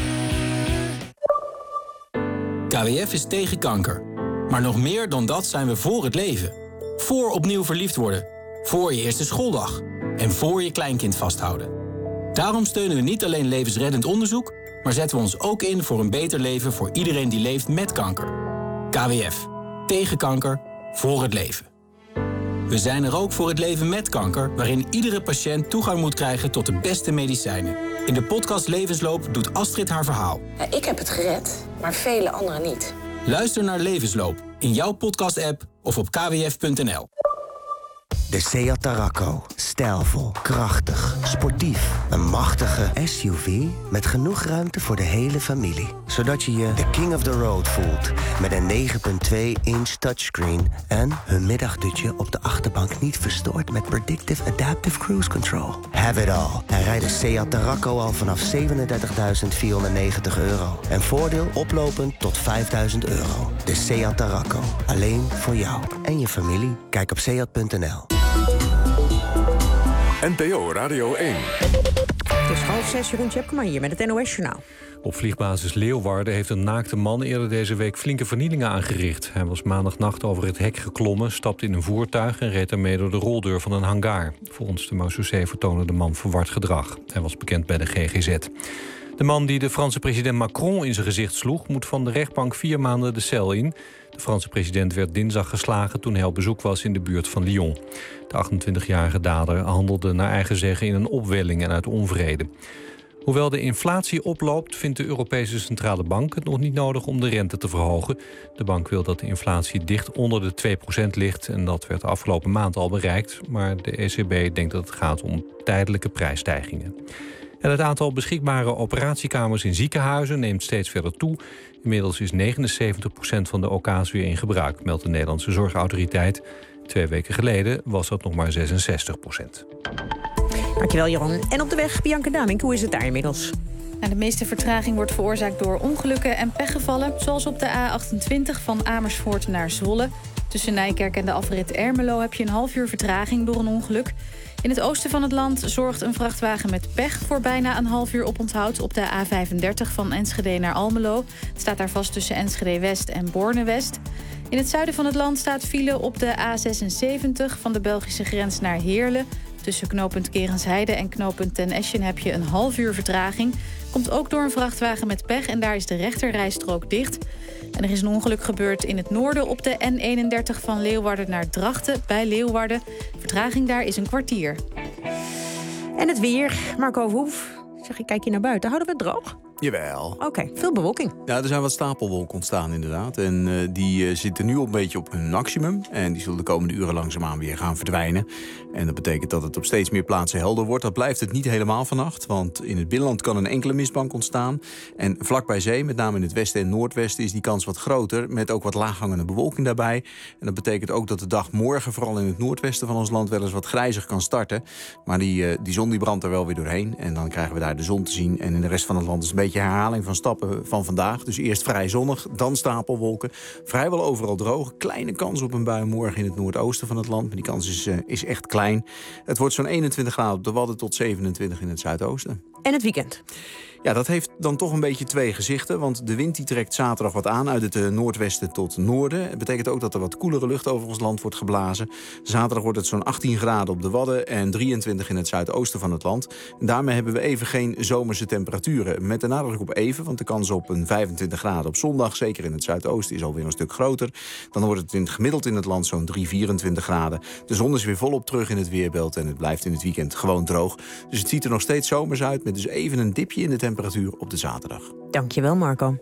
Speaker 6: K W F is tegen kanker. Maar nog meer dan dat zijn we voor het leven. Voor opnieuw verliefd worden. Voor je eerste schooldag. En voor je kleinkind vasthouden. Daarom steunen we niet alleen levensreddend onderzoek, maar zetten we ons ook in voor een beter leven voor iedereen die leeft met kanker. K W F. Tegen kanker. Voor het leven. We zijn er ook voor het leven met kanker, waarin iedere patiënt toegang moet krijgen tot de beste medicijnen. In de podcast Levensloop doet Astrid haar verhaal.
Speaker 23: Ja, ik heb het gered, maar vele anderen niet.
Speaker 6: Luister naar Levensloop in jouw podcast-app of op k w f punt n l.
Speaker 24: De Seat Tarraco. Stijlvol, krachtig, sportief. Een machtige S U V met genoeg ruimte voor de hele familie. Zodat je je de king of the road voelt. Met een negen komma twee inch touchscreen en een middagdutje op de achterbank niet verstoord met Predictive Adaptive Cruise Control. Have it all. En rijd de Seat Tarraco al vanaf zevenendertigduizend vierhonderdnegentig euro. En voordeel oplopend tot vijfduizend euro. De Seat Tarraco. Alleen voor jou en je familie. Kijk op seat punt n l.
Speaker 14: N P O Radio één.
Speaker 2: Het is half zes, Jeroen Tjepkema hier met het N O S-journaal.
Speaker 3: Op vliegbasis Leeuwarden heeft een naakte man eerder deze week flinke vernielingen aangericht. Hij was maandagnacht over het hek geklommen, stapte in een voertuig en reed daarmee door de roldeur van een hangar. Volgens de marechaussee vertoonde de man verward gedrag. Hij was bekend bij de G G Z. De man die de Franse president Macron in zijn gezicht sloeg, moet van de rechtbank vier maanden de cel in. De Franse president werd dinsdag geslagen toen hij op bezoek was in de buurt van Lyon. De achtentwintigjarige dader handelde naar eigen zeggen in een opwelling en uit onvrede. Hoewel de inflatie oploopt, vindt de Europese Centrale Bank het nog niet nodig om de rente te verhogen. De bank wil dat de inflatie dicht onder de twee procent ligt en dat werd de afgelopen maand al bereikt. Maar de E C B denkt dat het gaat om tijdelijke prijsstijgingen. En het aantal beschikbare operatiekamers in ziekenhuizen neemt steeds verder toe. Inmiddels is negenenzeventig procent van de O K's weer in gebruik, meldt de Nederlandse Zorgautoriteit. Twee weken geleden was dat nog maar zesenzestig procent.
Speaker 2: Dankjewel, Jeroen. En op de weg, Bianca Damink, hoe is het daar inmiddels?
Speaker 7: De meeste vertraging wordt veroorzaakt door ongelukken en pechgevallen, zoals op de A achtentwintig van Amersfoort naar Zwolle. Tussen Nijkerk en de afrit Ermelo heb je een half uur vertraging door een ongeluk. In het oosten van het land zorgt een vrachtwagen met pech voor bijna een half uur oponthoud op de A vijfendertig van Enschede naar Almelo. Het staat daar vast tussen Enschede West en Borne West. In het zuiden van het land staat file op de A zesenzeventig van de Belgische grens naar Heerlen. Tussen knooppunt Kerensheide en knooppunt Ten Eschen heb je een half uur vertraging. Komt ook door een vrachtwagen met pech en daar is de rechterrijstrook dicht. En er is een ongeluk gebeurd in het noorden op de N eenendertig van Leeuwarden naar Drachten bij Leeuwarden. Vertraging daar is een kwartier.
Speaker 2: En het weer, Marco Verhoef. Zeg, ik kijk je naar buiten. Houden we het droog?
Speaker 25: Jawel.
Speaker 2: Oké, okay, veel bewolking.
Speaker 25: Ja, er zijn wat stapelwolken ontstaan inderdaad. En uh, die uh, zitten nu een beetje op hun maximum. En die zullen de komende uren langzaamaan weer gaan verdwijnen. En dat betekent dat het op steeds meer plaatsen helder wordt. Dat blijft het niet helemaal vannacht. Want in het binnenland kan een enkele mistbank ontstaan. En vlak bij zee, met name in het westen en noordwesten, is die kans wat groter. Met ook wat laaghangende bewolking daarbij. En dat betekent ook dat de dag morgen, vooral in het noordwesten van ons land, wel eens wat grijzig kan starten. Maar die, uh, die zon die brandt er wel weer doorheen. En dan krijgen we daar de zon te zien. En in de rest van het land is het een beetje herhaling van stappen van vandaag. Dus eerst vrij zonnig, dan stapelwolken. Vrijwel overal droog. Kleine kans op een bui morgen in het noordoosten van het land. Maar die kans is, uh, is echt klein. Het wordt zo'n eenentwintig graden op de Wadden tot zevenentwintig in het zuidoosten.
Speaker 2: En het weekend?
Speaker 25: Ja, dat heeft dan toch een beetje twee gezichten. Want de wind die trekt zaterdag wat aan uit het uh, noordwesten tot noorden. Het betekent ook dat er wat koelere lucht over ons land wordt geblazen. Zaterdag wordt het zo'n achttien graden op de Wadden en drieëntwintig in het zuidoosten van het land. En daarmee hebben we even geen zomerse temperaturen. Met de nadruk op even, want de kans op een vijfentwintig graden op zondag, zeker in het zuidoosten, is alweer een stuk groter. Dan wordt het in het gemiddeld in het land zo'n drie, vierentwintig graden. De zon is weer volop terug in het weerbeeld en het blijft in het weekend gewoon droog. Dus het ziet er nog steeds zomers uit met dus even een dipje in de temperatuur. temperatuur op de zaterdag.
Speaker 2: Dankjewel, Marco.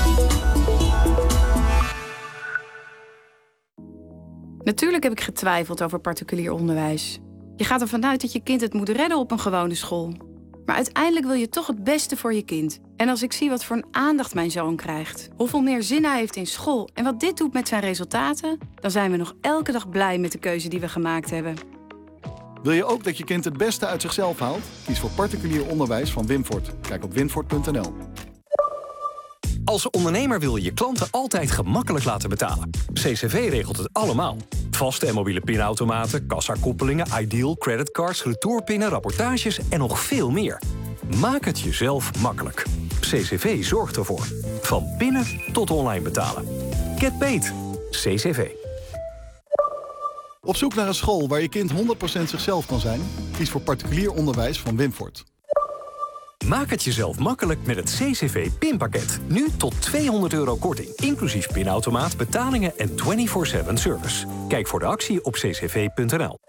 Speaker 26: Natuurlijk heb ik getwijfeld over particulier onderwijs. Je gaat ervan uit dat je kind het moet redden op een gewone school. Maar uiteindelijk wil je toch het beste voor je kind. En als ik zie wat voor een aandacht mijn zoon krijgt, hoeveel meer zin hij heeft in school en wat dit doet met zijn resultaten, dan zijn we nog elke dag blij met de keuze die we gemaakt hebben.
Speaker 1: Wil je ook dat je kind het beste uit zichzelf haalt? Kies voor particulier onderwijs van Wimfort. Kijk op wimfort punt n l.
Speaker 8: Als ondernemer wil je je klanten altijd gemakkelijk laten betalen. C C V regelt het allemaal. Vaste en mobiele pinautomaten, kassakoppelingen, Ideal, creditcards, retourpinnen, rapportages en nog veel meer. Maak het jezelf makkelijk. C C V zorgt ervoor. Van binnen tot online betalen. Get paid. C C V.
Speaker 1: Op zoek naar een school waar je kind honderd procent zichzelf kan zijn? Kies voor particulier onderwijs van Wimfort.
Speaker 8: Maak het jezelf makkelijk met het C C V-pinpakket. Nu tot tweehonderd euro korting, inclusief pinautomaat, betalingen en vierentwintig zeven service. Kijk voor de actie op c c v punt n l.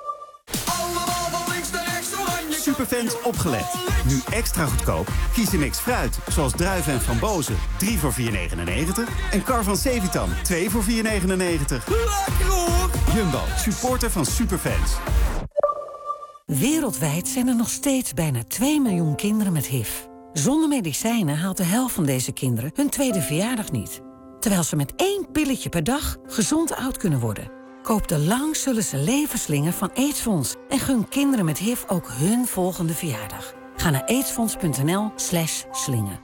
Speaker 9: Superfans opgelet. Nu extra goedkoop. Kies een mix fruit, zoals druiven en frambozen. drie voor vier negenennegentig. En Car van Sevitan, twee voor vier negenennegentig. Lekker hoor! Jumbo, supporter van Superfans.
Speaker 10: Wereldwijd zijn er nog steeds bijna twee miljoen kinderen met H I V. Zonder medicijnen haalt de helft van deze kinderen hun tweede verjaardag niet. Terwijl ze met één pilletje per dag gezond oud kunnen worden. Koop de Lang zullen ze levensslingen van AIDS-fonds en gun kinderen met H I V ook hun volgende verjaardag. Ga naar aidsfonds punt n l slash slingen.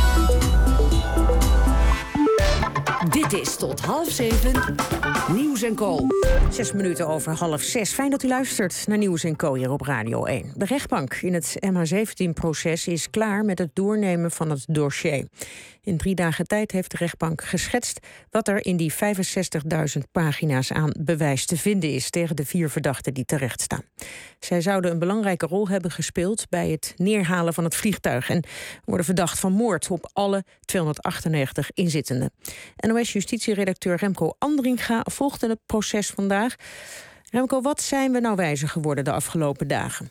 Speaker 2: Dit is tot half zeven Nieuws en Co. Zes minuten over half zes. Fijn dat u luistert naar Nieuws en Co hier op Radio één. De rechtbank in het M H zeventien-proces is klaar met het doornemen van het dossier. In drie dagen tijd heeft de rechtbank geschetst wat er in die vijfenzestigduizend pagina's aan bewijs te vinden is tegen de vier verdachten die terecht staan. Zij zouden een belangrijke rol hebben gespeeld bij het neerhalen van het vliegtuig en worden verdacht van moord op alle tweehonderdachtennegentig inzittenden. N O S-justitieredacteur Remco Andringa volgde het proces vandaag. Remco, wat zijn we nou wijzer geworden de afgelopen dagen?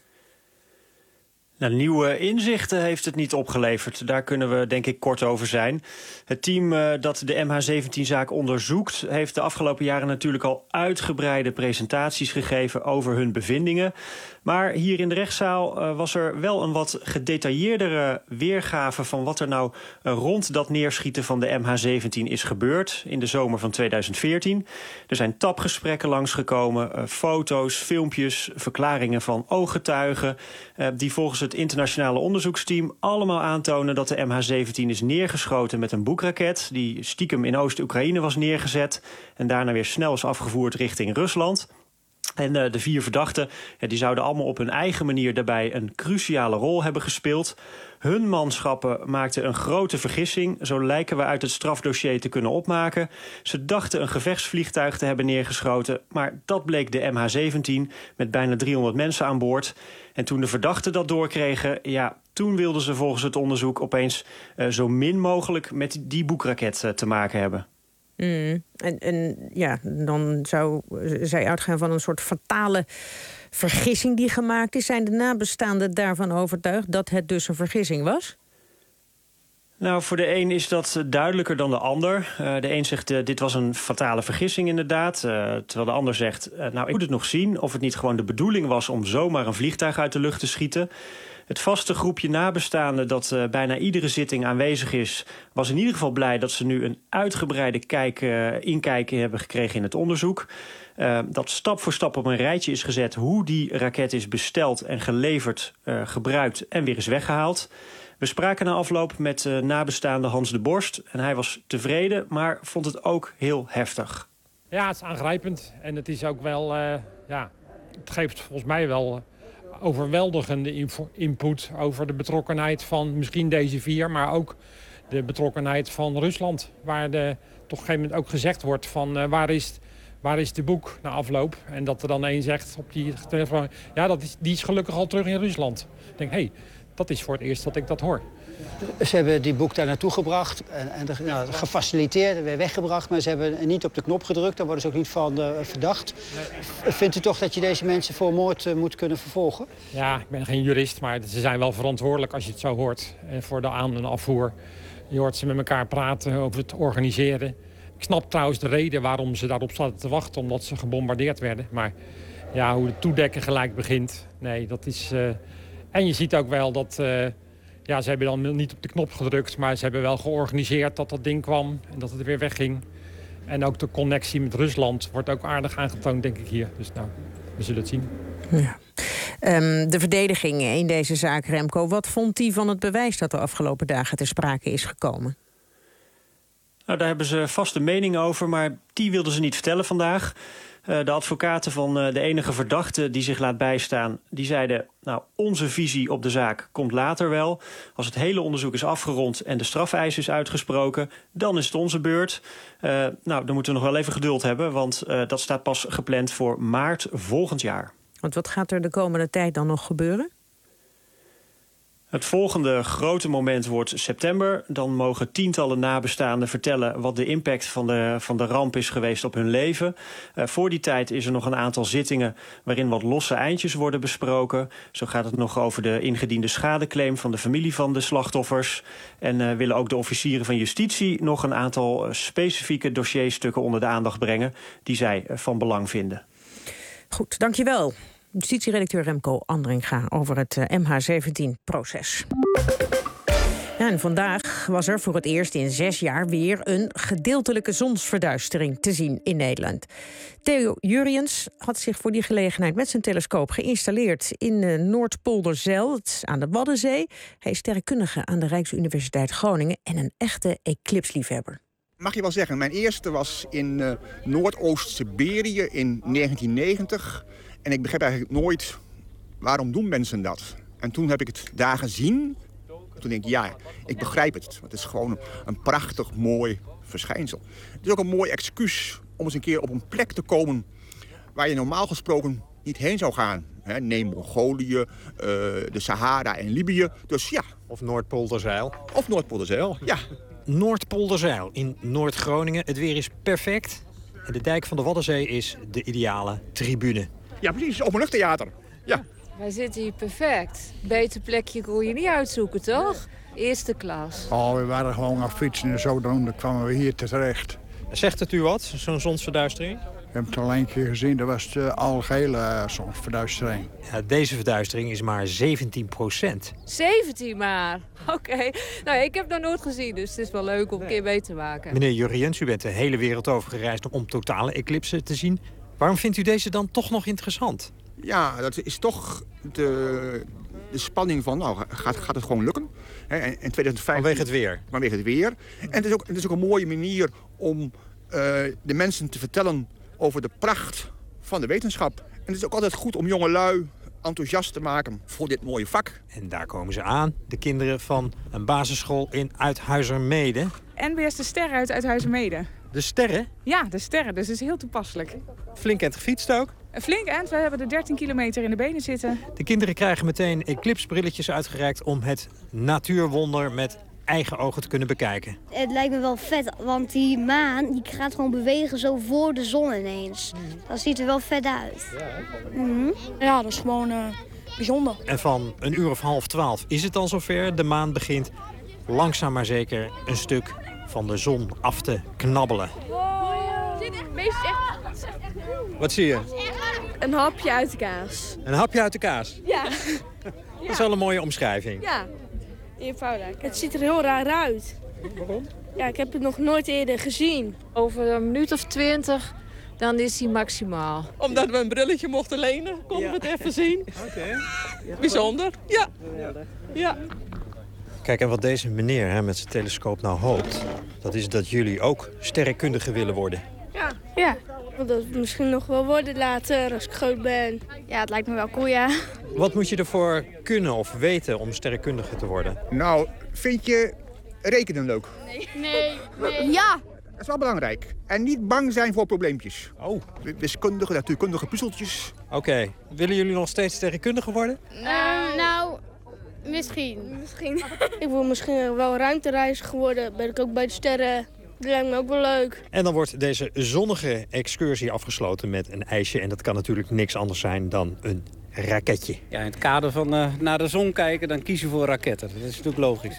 Speaker 11: Nou, nieuwe inzichten heeft het niet opgeleverd. Daar kunnen we denk ik kort over zijn. Het team uh, dat de M H zeventien-zaak onderzoekt heeft de afgelopen jaren natuurlijk al uitgebreide presentaties gegeven over hun bevindingen. Maar hier in de rechtszaal uh, was er wel een wat gedetailleerdere weergave van wat er nou uh, rond dat neerschieten van de M H zeventien is gebeurd in de zomer van tweeduizend veertien. Er zijn tapgesprekken langsgekomen, uh, foto's, filmpjes, verklaringen van ooggetuigen uh, die volgens het internationale onderzoeksteam allemaal aantonen dat de M H zeventien is neergeschoten met een boekraket die stiekem in Oost-Oekraïne was neergezet en daarna weer snel is afgevoerd richting Rusland. En uh, de vier verdachten ja, die zouden allemaal op hun eigen manier daarbij een cruciale rol hebben gespeeld. Hun manschappen maakten een grote vergissing, zo lijken we uit het strafdossier te kunnen opmaken. Ze dachten een gevechtsvliegtuig te hebben neergeschoten, maar dat bleek de M H zeventien met bijna driehonderd mensen aan boord. En toen de verdachten dat doorkregen, ja, toen wilden ze volgens het onderzoek opeens uh, zo min mogelijk met die boekraket uh, te maken hebben.
Speaker 2: Mm, en, en ja, dan zou zij uitgaan van een soort fatale vergissing die gemaakt is. Zijn de nabestaanden daarvan overtuigd dat het dus een vergissing was?
Speaker 11: Nou, voor de een is dat duidelijker dan de ander. Uh, de een zegt, uh, dit was een fatale vergissing inderdaad. Uh, terwijl de ander zegt, uh, nou, ik moet het nog zien of het niet gewoon de bedoeling was om zomaar een vliegtuig uit de lucht te schieten. Het vaste groepje nabestaanden dat uh, bijna iedere zitting aanwezig is, was in ieder geval blij dat ze nu een uitgebreide kijk, uh, inkijken hebben gekregen in het onderzoek. Uh, dat stap voor stap op een rijtje is gezet hoe die raket is besteld en geleverd, uh, gebruikt en weer is weggehaald. We spraken na afloop met uh, nabestaande Hans de Borst en hij was tevreden, maar vond het ook heel heftig.
Speaker 12: Ja, het is aangrijpend en het is ook wel, uh, ja, het geeft volgens mij wel uh, overweldigende info, input over de betrokkenheid van misschien deze vier, maar ook de betrokkenheid van Rusland, waar de, toch op een gegeven moment ook gezegd wordt van uh, waar is Waar is de boek na afloop? En dat er dan één zegt op die telefoon, ja, dat is, die is gelukkig al terug in Rusland. Ik denk, hé, hey, dat is voor het eerst dat ik dat hoor.
Speaker 27: Ze hebben die boek daar naartoe gebracht en, en de, nou, gefaciliteerd, weer weggebracht. Maar ze hebben niet op de knop gedrukt, daar worden ze ook niet van uh, verdacht. Nee. Vindt u toch dat je deze mensen voor moord uh, moet kunnen vervolgen?
Speaker 12: Ja, ik ben geen jurist, maar ze zijn wel verantwoordelijk als je het zo hoort. Uh, voor de aan- en afvoer. Je hoort ze met elkaar praten over het organiseren. Ik snap trouwens de reden waarom ze daarop zaten te wachten, omdat ze gebombardeerd werden. Maar ja, hoe het toedekken gelijk begint, nee, dat is uh, En je ziet ook wel dat... Uh, ja, ze hebben dan niet op de knop gedrukt... maar ze hebben wel georganiseerd dat dat ding kwam... en dat het weer wegging. En ook de connectie met Rusland wordt ook aardig aangetoond, denk ik hier. Dus nou, we zullen het zien.
Speaker 2: Ja. Um, de verdediging in deze zaak, Remco. Wat vond hij van het bewijs dat de afgelopen dagen ter sprake is gekomen?
Speaker 11: Nou, daar hebben ze vaste mening over, maar die wilden ze niet vertellen vandaag. Uh, de advocaten van uh, de enige verdachte die zich laat bijstaan... die zeiden, nou, onze visie op de zaak komt later wel. Als het hele onderzoek is afgerond en de strafeis is uitgesproken... dan is het onze beurt. Uh, nou, dan moeten we nog wel even geduld hebben... want uh, dat staat pas gepland voor maart volgend jaar.
Speaker 2: Want wat gaat er de komende tijd dan nog gebeuren?
Speaker 11: Het volgende grote moment wordt september. Dan mogen tientallen nabestaanden vertellen wat de impact van de, van de ramp is geweest op hun leven. Uh, voor die tijd is er nog een aantal zittingen waarin wat losse eindjes worden besproken. Zo gaat het nog over de ingediende schadeclaim van de familie van de slachtoffers. En uh, willen ook de officieren van justitie nog een aantal uh, specifieke dossierstukken onder de aandacht brengen die zij uh, van belang vinden.
Speaker 2: Goed, dankjewel. Justitieredacteur Remco Andringa over het uh, M H zeventien-proces. Ja, en vandaag was er voor het eerst in zes jaar weer een gedeeltelijke zonsverduistering te zien in Nederland. Theo Jurriëns had zich voor die gelegenheid met zijn telescoop geïnstalleerd in uh, Noordpolderzijl aan de Waddenzee. Hij is sterrenkundige aan de Rijksuniversiteit Groningen en een echte eclipsliefhebber.
Speaker 13: Mag je wel zeggen, mijn eerste was in uh, Noordoost-Siberië in negentien negentig. En ik begreep eigenlijk nooit, waarom doen mensen dat? En toen heb ik het daar gezien. Toen denk ik, ja, ik begrijp het. Het is gewoon een prachtig, mooi verschijnsel. Het is ook een mooi excuus om eens een keer op een plek te komen... waar je normaal gesproken niet heen zou gaan. He, neem Mongolië, uh, de Sahara en Libië. Dus ja.
Speaker 15: Of Noordpolderzijl.
Speaker 13: Of Noordpolderzijl, ja.
Speaker 15: Noordpolderzijl in Noord-Groningen. Het weer is perfect. En de dijk van de Waddenzee is de ideale tribune.
Speaker 13: Ja, precies. Openluchttheater. Ja.
Speaker 16: Wij zitten hier perfect. Beter plekje kon je niet uitzoeken, toch? Eerste klas.
Speaker 17: Oh, we waren gewoon aan fietsen en zo, dan kwamen we hier terecht.
Speaker 15: Zegt het u wat, zo'n zonsverduistering?
Speaker 17: Ik heb het al een keer gezien, dat was de algehele uh, zonsverduistering.
Speaker 15: Ja, deze verduistering is maar zeventien procent.
Speaker 16: zeventien maar? Oké. Okay. Nou, ik heb het nog nooit gezien, dus het is wel leuk om een keer mee te maken.
Speaker 15: Meneer Jurriëns, u bent de hele wereld over gereisd om totale eclipsen te zien. Waarom vindt u deze dan toch nog interessant?
Speaker 13: Ja, dat is toch de, de spanning van, nou, gaat, gaat het gewoon lukken? He, in tweeduizend vijftien,
Speaker 15: vanwege het weer?
Speaker 13: Vanwege het weer. En het is ook, het is ook een mooie manier om uh, de mensen te vertellen over de pracht van de wetenschap. En het is ook altijd goed om jongelui enthousiast te maken voor dit mooie vak.
Speaker 15: En daar komen ze aan, de kinderen van een basisschool in Uithuizermeeden.
Speaker 18: N B S de Sterren uit Uithuizermeeden.
Speaker 15: De sterren?
Speaker 18: Ja, de sterren, dus het is heel toepasselijk.
Speaker 15: Flink end gefietst ook?
Speaker 18: Een flink end, we hebben er dertien kilometer in de benen zitten.
Speaker 15: De kinderen krijgen meteen eclipsbrilletjes uitgereikt om het natuurwonder met eigen ogen te kunnen bekijken.
Speaker 19: Het lijkt me wel vet, want die maan die gaat gewoon bewegen zo voor de zon ineens. Dat ziet er wel vet uit. Mm-hmm.
Speaker 21: Ja, dat is gewoon uh, bijzonder.
Speaker 15: En van een uur of half twaalf is het dan zover. De maan begint langzaam maar zeker een stuk van de zon af te knabbelen. Wat zie je?
Speaker 21: Een hapje uit de kaas.
Speaker 15: Een hapje uit de kaas?
Speaker 21: Ja.
Speaker 15: Dat is wel een mooie omschrijving.
Speaker 21: Ja, eenvoudig. Het ziet er heel raar uit.
Speaker 15: Waarom?
Speaker 21: Ja, ik heb het nog nooit eerder gezien.
Speaker 16: Over een minuut of twintig, dan is hij maximaal.
Speaker 21: Omdat we een brilletje mochten lenen, konden we het even zien.
Speaker 15: Oké. Okay.
Speaker 21: Bijzonder. Ja. Ja.
Speaker 15: Kijk, en wat deze meneer hè, met zijn telescoop nou hoopt... dat is dat jullie ook sterrenkundige willen worden.
Speaker 21: Ja. Ja. Want dat misschien nog wel worden later, als ik groot ben. Ja, het lijkt me wel cool, ja.
Speaker 15: Wat moet je ervoor kunnen of weten om sterrenkundige te worden?
Speaker 13: Nou, vind je rekenen leuk?
Speaker 21: Nee. Nee. nee. Ja.
Speaker 13: Dat is wel belangrijk. En niet bang zijn voor probleempjes.
Speaker 15: Oh.
Speaker 13: Wiskundige, natuurkundige puzzeltjes.
Speaker 15: Oké. Okay. Willen jullie nog steeds sterrenkundige worden?
Speaker 21: Uh, nou, misschien. Misschien. Ik wil misschien wel ruimtereiziger worden. Ben ik ook bij de sterren. Dat lijkt me ook wel leuk.
Speaker 15: En dan wordt deze zonnige excursie afgesloten met een ijsje. En dat kan natuurlijk niks anders zijn dan een raketje.
Speaker 28: Ja, in het kader van uh, naar de zon kijken, dan kies je voor raketten. Dat is natuurlijk logisch.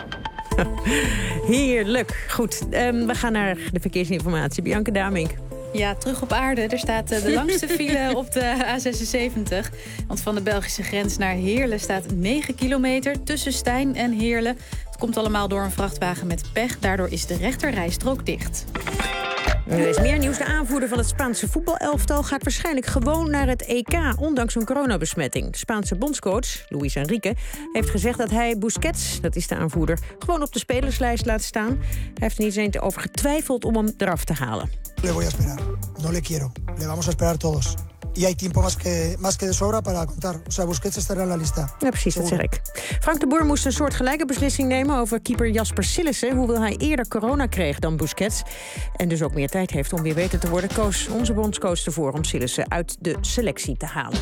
Speaker 2: Heerlijk. Goed, um, we gaan naar de verkeersinformatie. Bianca Damink.
Speaker 7: Ja, terug op aarde. Er staat de langste file op de A zesenzeventig. Want van de Belgische grens naar Heerlen staat negen kilometer tussen Stein en Heerlen. Het komt allemaal door een vrachtwagen met pech. Daardoor is de rechterrijstrook dicht.
Speaker 2: Nu is meer nieuws. De aanvoerder van het Spaanse voetbalelftal gaat waarschijnlijk gewoon naar het E K, ondanks een coronabesmetting. De Spaanse bondscoach, Luis Enrique, heeft gezegd dat hij Busquets, dat is de aanvoerder, gewoon op de spelerslijst laat staan. Hij heeft er niet eens over getwijfeld om hem eraf te halen.
Speaker 4: Le voy a esperar. No le quiero. Le vamos a esperar todos. Y hay tiempo más que, más que de sobra para contar. O sea, Busquets estará en la lista.
Speaker 2: Ja, precies, dat zeg ik. Frank de Boer moest een soortgelijke beslissing nemen over keeper Jasper Sillissen, hoewel hij eerder corona kreeg dan Busquets en dus ook meer tijd heeft om weer beter te worden, koos onze bondscoach ervoor om Sillissen uit de selectie te halen.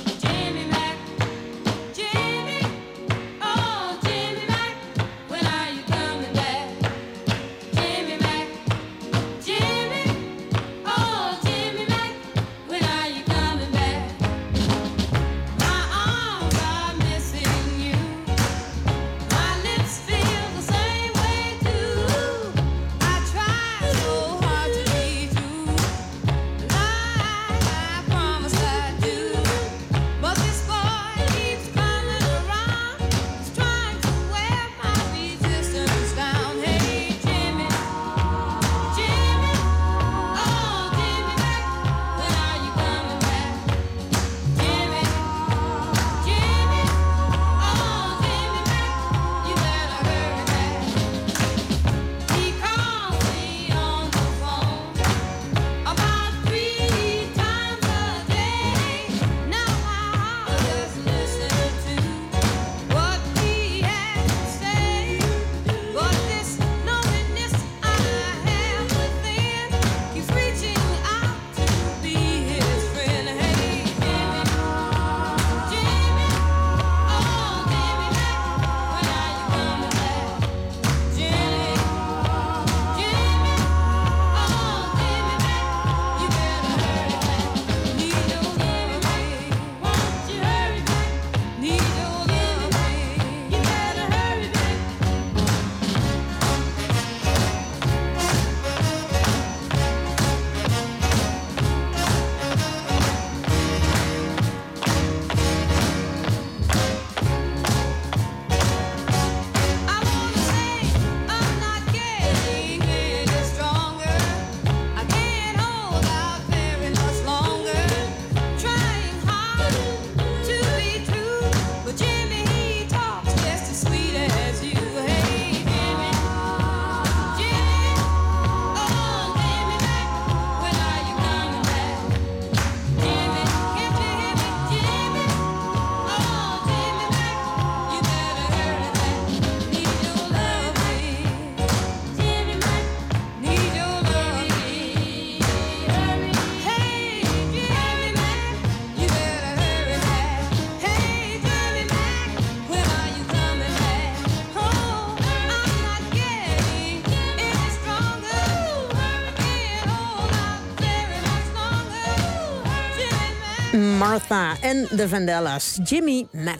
Speaker 2: Martha en de Vandellas, Jimmy Mac.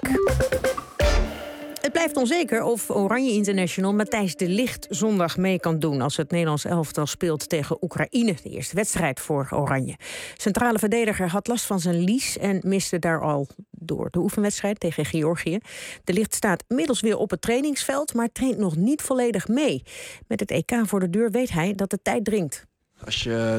Speaker 2: Het blijft onzeker of Oranje International Matthijs de Ligt zondag mee kan doen als het Nederlands elftal speelt tegen Oekraïne, de eerste wedstrijd voor Oranje. Centrale verdediger had last van zijn lies en miste daar al door de oefenwedstrijd tegen Georgië. De Ligt staat inmiddels weer op het trainingsveld, maar traint nog niet volledig mee. Met het E K voor de deur weet hij dat de tijd dringt.
Speaker 5: Als je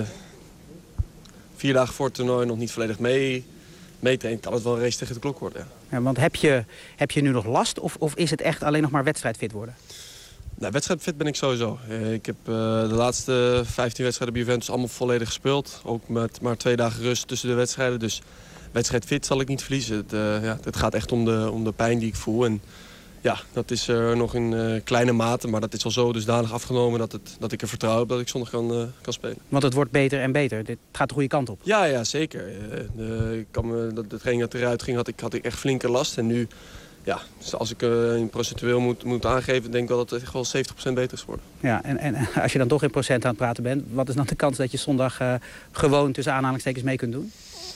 Speaker 5: vier dagen voor het toernooi nog niet volledig mee meetraint, kan het wel een race tegen de klok worden. Ja.
Speaker 28: Ja, want heb je, heb je nu nog last of, of is het echt alleen nog maar wedstrijdfit worden?
Speaker 5: Nou, wedstrijdfit ben ik sowieso. Ik heb uh, de laatste vijftien wedstrijden bij Juventus allemaal volledig gespeeld. Ook met maar twee dagen rust tussen de wedstrijden. Dus wedstrijdfit zal ik niet verliezen. Het, uh, ja, het gaat echt om de, om de pijn die ik voel. En ja, dat is er nog in uh, kleine mate. Maar dat is al zo dusdanig afgenomen dat, het, dat ik er vertrouw op dat ik zondag kan, uh, kan spelen.
Speaker 28: Want het wordt beter en beter. Dit gaat de goede kant op.
Speaker 5: Ja, ja zeker. Uh, de, ik kan me, de, de training dat eruit ging had ik, had ik echt flinke last. En nu, ja, dus als ik uh, in procentueel moet, moet aangeven, denk ik wel dat het echt wel zeventig procent beter is geworden.
Speaker 28: Ja, en, en als je dan toch in procent aan het praten bent, wat is dan de kans dat je zondag uh, gewoon tussen aanhalingstekens mee kunt doen?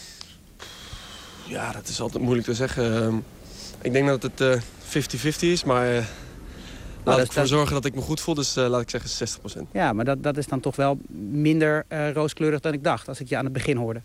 Speaker 5: Ja, dat is altijd moeilijk te zeggen. Uh, ik denk dat het vijftig vijftig uh, is, maar uh, laat
Speaker 28: dus
Speaker 5: ik ervoor
Speaker 28: dat...
Speaker 5: zorgen dat ik me goed voel, dus uh, laat ik zeggen zestig procent.
Speaker 28: Ja, maar dat, dat is dan toch wel minder uh, rooskleurig dan ik dacht, als ik je aan het begin hoorde.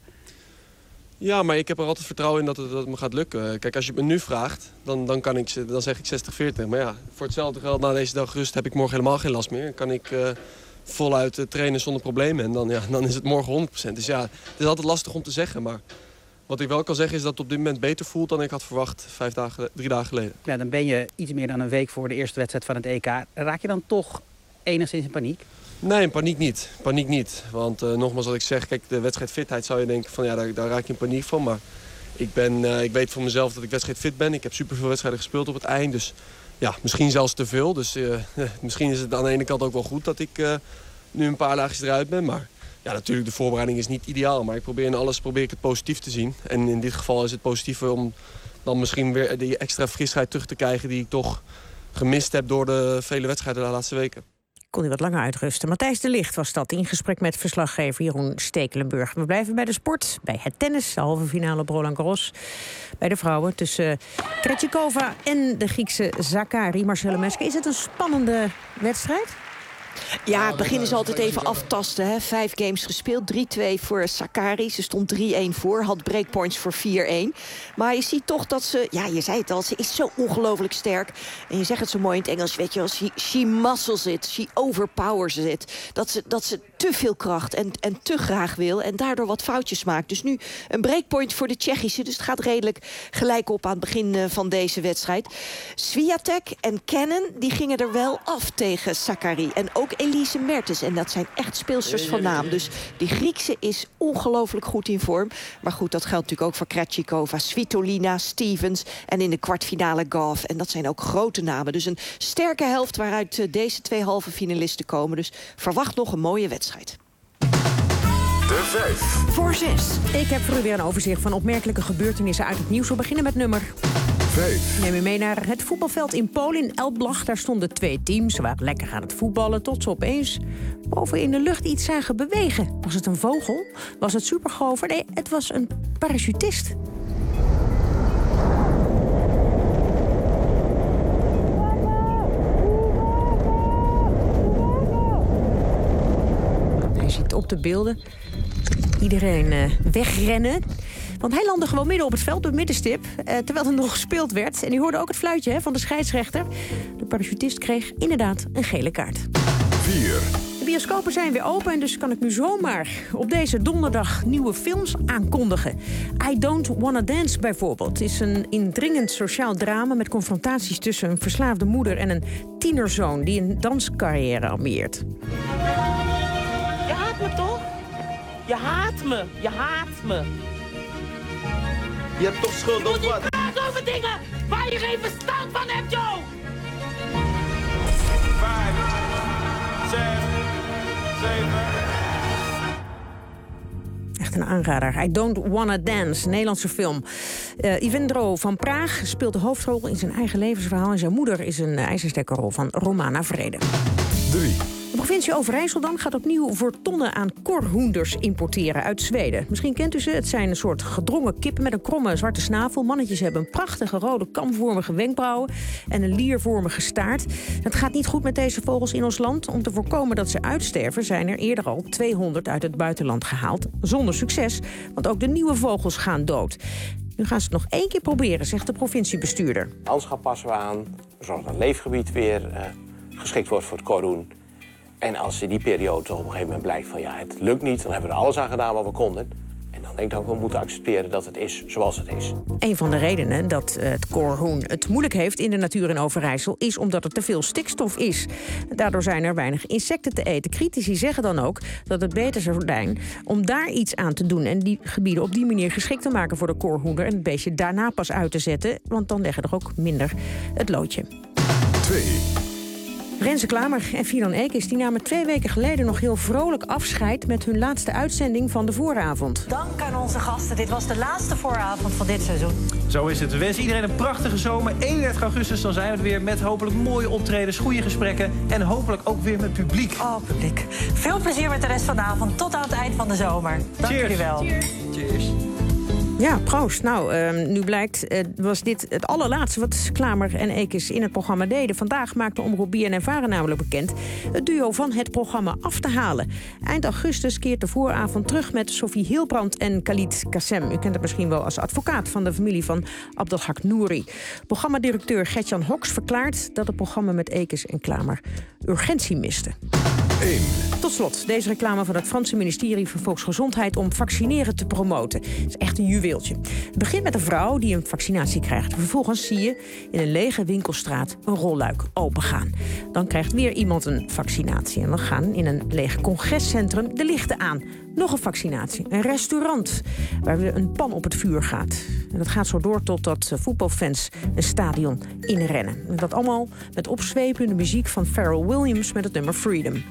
Speaker 5: Ja, maar ik heb er altijd vertrouwen in dat het, dat het me gaat lukken. Kijk, als je het me nu vraagt, dan, dan, kan ik, dan zeg ik zestig veertig. Maar ja, voor hetzelfde geld na deze dag rust heb ik morgen helemaal geen last meer. Kan ik uh, voluit uh, trainen zonder problemen. En dan, ja, dan is het morgen honderd procent. Dus ja, het is altijd lastig om te zeggen. Maar wat ik wel kan zeggen is dat het op dit moment beter voelt dan ik had verwacht vijf dagen, drie dagen geleden.
Speaker 28: Ja, dan ben je iets meer dan een week voor de eerste wedstrijd van het E K. Raak je dan toch enigszins in paniek?
Speaker 5: Nee, in paniek niet. Paniek niet. Want uh, nogmaals wat ik zeg, kijk, de wedstrijdfitheid zou je denken van ja, daar, daar raak je in paniek van. Maar ik, ben, uh, ik weet van mezelf dat ik wedstrijdfit ben. Ik heb superveel wedstrijden gespeeld op het eind. Dus ja, misschien zelfs te veel. Dus uh, misschien is het aan de ene kant ook wel goed dat ik uh, nu een paar dagjes eruit ben. Maar ja, natuurlijk, de voorbereiding is niet ideaal. Maar ik probeer in alles probeer ik het positief te zien. En in dit geval is het positief om dan misschien weer die extra frisheid terug te krijgen die ik toch gemist heb door de vele wedstrijden de laatste weken.
Speaker 2: Kon hij wat langer uitrusten. Matthijs de Ligt was dat in gesprek met verslaggever Jeroen Stekelenburg. We blijven bij de sport, bij het tennis, de halve finale op Roland Garros. Bij de vrouwen tussen Krejcikova en de Griekse Sakkari. Marcella Mesker, is het een spannende wedstrijd?
Speaker 3: Ja, het begin is altijd even aftasten. Hè. Vijf games gespeeld, drie twee voor Sakkari. Ze stond drie een voor, had breakpoints voor vier een. Maar je ziet toch dat ze, ja, je zei het al, ze is zo ongelooflijk sterk. En je zegt het zo mooi in het Engels, weet je wel, she, she muscles it, she overpowers it. Dat ze, dat ze te veel kracht en, en te graag wil en daardoor wat foutjes maakt. Dus nu een breakpoint voor de Tsjechische. Dus het gaat redelijk gelijk op aan het begin van deze wedstrijd. Swiatek en Cannon, die gingen er wel af tegen Sakkari. En ook Elise Mertens. En dat zijn echt speelsters van naam. Dus die Griekse is ongelooflijk goed in vorm. Maar goed, dat geldt natuurlijk ook voor Krejcikova, Svitolina, Stevens en in de kwartfinale Gauff. En dat zijn ook grote namen. Dus een sterke helft waaruit deze twee halve finalisten komen. Dus verwacht nog een mooie wedstrijd.
Speaker 2: De vijf. Voor zes. Ik heb voor u weer een overzicht van opmerkelijke gebeurtenissen uit het nieuws. We beginnen met nummer vijf. Neem u mee naar het voetbalveld in Polen, in Elblach. Daar stonden twee teams. Ze waren lekker aan het voetballen tot ze opeens boven in de lucht iets zagen bewegen. Was het een vogel? Was het supergover? Nee, het was een parachutist. Je ziet op de beelden iedereen uh, wegrennen. Want hij landde gewoon midden op het veld, op de middenstip, uh, terwijl er nog gespeeld werd. En u hoorde ook het fluitje hè, van de scheidsrechter. De parachutist kreeg inderdaad een gele kaart. vier. De bioscopen zijn weer open en dus kan ik nu zomaar op deze donderdag nieuwe films aankondigen. I Don't Wanna Dance bijvoorbeeld is een indringend sociaal drama met confrontaties tussen een verslaafde moeder en een tienerzoon die een danscarrière ambieert.
Speaker 6: Je haat me toch? Je haat me, je haat me.
Speaker 14: Je hebt toch schuld op wat?
Speaker 6: Je moet niet praten over dingen waar je geen verstand van hebt, joh!
Speaker 14: Vijf, zes, zeven...
Speaker 2: Echt een aanrader. I Don't Wanna Dance, Nederlandse film. Uh, Ivendro van Praag speelt de hoofdrol in zijn eigen levensverhaal. En zijn moeder is een ijzersterkerrol van Romana Vrede. drie. De provincie Overijssel dan gaat opnieuw voor tonnen aan korhoenders importeren uit Zweden. Misschien kent u ze. Het zijn een soort gedrongen kippen met een kromme zwarte snavel. Mannetjes hebben een prachtige rode kamvormige wenkbrauwen en een liervormige staart. Het gaat niet goed met deze vogels in ons land. Om te voorkomen dat ze uitsterven zijn er eerder al tweehonderd uit het buitenland gehaald. Zonder succes, want ook de nieuwe vogels gaan dood. Nu gaan ze het nog één keer proberen, zegt de provinciebestuurder.
Speaker 20: Landschap passen we aan, zorgen dat het leefgebied weer uh, geschikt wordt voor het korhoen. En als in die periode op een gegeven moment blijkt van ja, het lukt niet, dan hebben we er alles aan gedaan wat we konden. En dan denk ik dat we moeten accepteren dat het is zoals het is.
Speaker 2: Een van de redenen dat het korhoen het moeilijk heeft in de natuur in Overijssel is omdat er te veel stikstof is. Daardoor zijn er weinig insecten te eten. Critici zeggen dan ook dat het beter zou zijn om daar iets aan te doen en die gebieden op die manier geschikt te maken voor de korhoender en het beestje daarna pas uit te zetten, want dan leggen er ook minder het loodje. twee. Renze Klamer en Fidan Ekis die namen twee weken geleden nog heel vrolijk afscheid met hun laatste uitzending van de vooravond.
Speaker 22: Dank aan onze gasten. Dit was de laatste vooravond van dit seizoen.
Speaker 23: Zo is het. We wensen iedereen een prachtige zomer. eenendertig augustus dan zijn we er weer met hopelijk mooie optredens, goede gesprekken en hopelijk ook weer met publiek.
Speaker 22: Oh, publiek. Veel plezier met de rest van de avond tot aan het eind van de zomer. Dank
Speaker 23: Cheers.
Speaker 22: jullie wel.
Speaker 23: Cheers. Cheers.
Speaker 2: Ja, proost. Nou, uh, nu blijkt, uh, was dit het allerlaatste wat Klamer en Eekes in het programma deden. Vandaag maakte Omroep B N N Vara namelijk bekend het duo van het programma af te halen. Eind augustus keert de vooravond terug met Sophie Hilbrand en Khalid Kassem. U kent het misschien wel als advocaat van de familie van Abdelhak Nouri. Programmadirecteur Gertjan Hoks verklaart dat het programma met Eekes en Klamer urgentie miste.
Speaker 1: één.
Speaker 2: Tot slot, deze reclame van het Franse ministerie van Volksgezondheid om vaccineren te promoten. Het is echt een juweeltje. Het begint met een vrouw die een vaccinatie krijgt. Vervolgens zie je in een lege winkelstraat een rolluik opengaan. Dan krijgt weer iemand een vaccinatie. En dan gaan in een leeg congrescentrum de lichten aan. Nog een vaccinatie. Een restaurant waar weer een pan op het vuur gaat. En dat gaat zo door totdat voetbalfans een stadion inrennen. En dat allemaal met opzwepende muziek van Pharrell Williams met het nummer Freedom.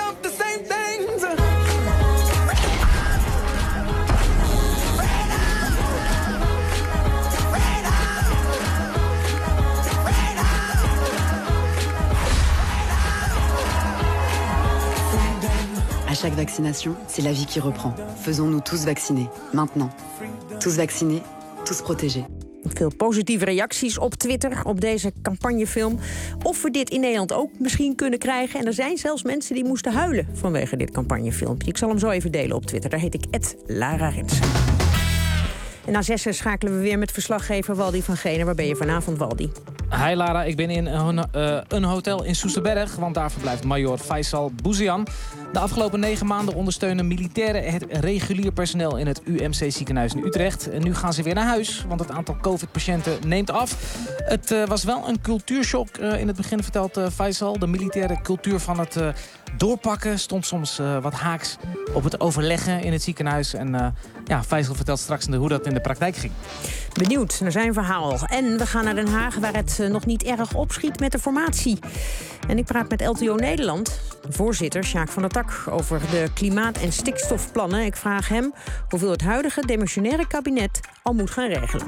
Speaker 8: À chaque vaccination, c'est la vie qui reprend. Faisons-nous tous vacciner, maintenant. Tous vaccinés, tous protégés.
Speaker 2: Veel positieve reacties op Twitter op deze campagnefilm. Of we dit in Nederland ook misschien kunnen krijgen. En er zijn zelfs mensen die moesten huilen vanwege dit campagnefilmpje. Ik zal hem zo even delen op Twitter. Daar heet ik at Lara Rensen. En na zessen schakelen we weer met verslaggever Waldi van Genen. Waar ben je vanavond, Waldi?
Speaker 9: Hi Lara, ik ben in een, uh, een hotel in Soesterberg, want daar verblijft Major Faisal Bouzian. De afgelopen negen maanden ondersteunen militairen het regulier personeel in het U M C-ziekenhuis in Utrecht. En nu gaan ze weer naar huis, want het aantal covid-patiënten neemt af. Het uh, was wel een cultuurshock uh, in het begin, vertelt uh, Faisal. De militaire cultuur van het uh, doorpakken stond soms uh, wat haaks op het overleggen in het ziekenhuis. En uh, ja, Faisal vertelt straks hoe dat in de praktijk ging.
Speaker 2: Benieuwd naar zijn verhaal. En we gaan naar Den Haag, waar het uh, nog niet erg opschiet met de formatie. En ik praat met L T O Nederland, voorzitter Sjaak van der Tak, over de klimaat- en stikstofplannen. Ik vraag hem hoeveel het huidige demissionaire kabinet al moet gaan regelen.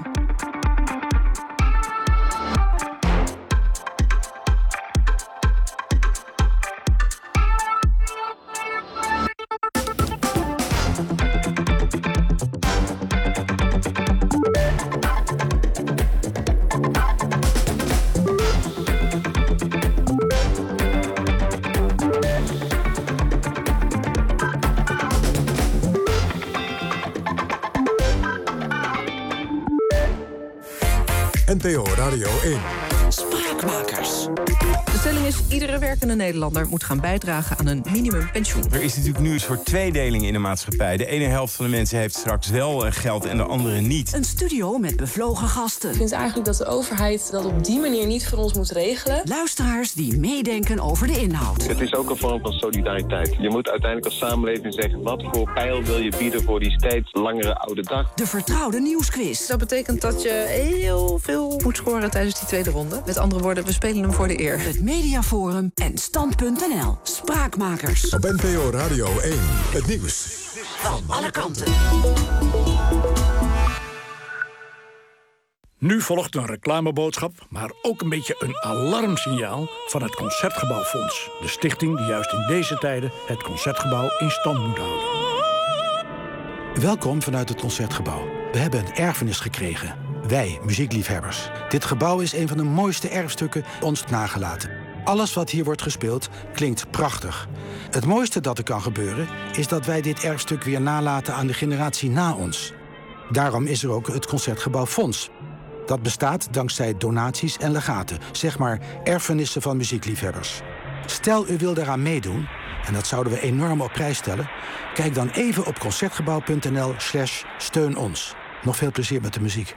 Speaker 1: N P O Radio één.
Speaker 10: Spraakmakers. De stelling is, iedere werkende Nederlander moet gaan bijdragen aan een minimumpensioen.
Speaker 24: Er is natuurlijk nu een soort tweedeling in de maatschappij. De ene helft van de mensen heeft straks wel geld en de andere niet.
Speaker 10: Een studio met bevlogen gasten.
Speaker 25: Ik vind eigenlijk dat de overheid dat op die manier niet voor ons moet regelen.
Speaker 10: Luisteraars die meedenken over de inhoud.
Speaker 26: Het is ook een vorm van solidariteit. Je moet uiteindelijk als samenleving zeggen, wat voor pijl wil je bieden voor die steeds langere oude dag?
Speaker 10: De vertrouwde nieuwsquiz.
Speaker 25: Dat betekent dat je heel veel moet scoren tijdens die tweede ronde. Met andere woorden, we spelen hem voor de eer.
Speaker 10: Het Mediaforum en stand punt n l. Spraakmakers.
Speaker 1: Op N P O Radio één. Het nieuws
Speaker 10: van alle kanten.
Speaker 27: Nu volgt een reclameboodschap, maar ook een beetje een alarmsignaal van het Concertgebouwfonds. De stichting die juist in deze tijden het Concertgebouw in stand moet houden.
Speaker 29: Welkom vanuit het Concertgebouw. We hebben een erfenis gekregen. Wij, muziekliefhebbers. Dit gebouw is een van de mooiste erfstukken ons nagelaten. Alles wat hier wordt gespeeld klinkt prachtig. Het mooiste dat er kan gebeuren is dat wij dit erfstuk weer nalaten aan de generatie na ons. Daarom is er ook het Concertgebouwfonds. Dat bestaat dankzij donaties en legaten, zeg maar erfenissen van muziekliefhebbers. Stel u wil daaraan meedoen, en dat zouden we enorm op prijs stellen, kijk dan even op concertgebouw punt n l slash steun ons. Nog veel plezier met de muziek.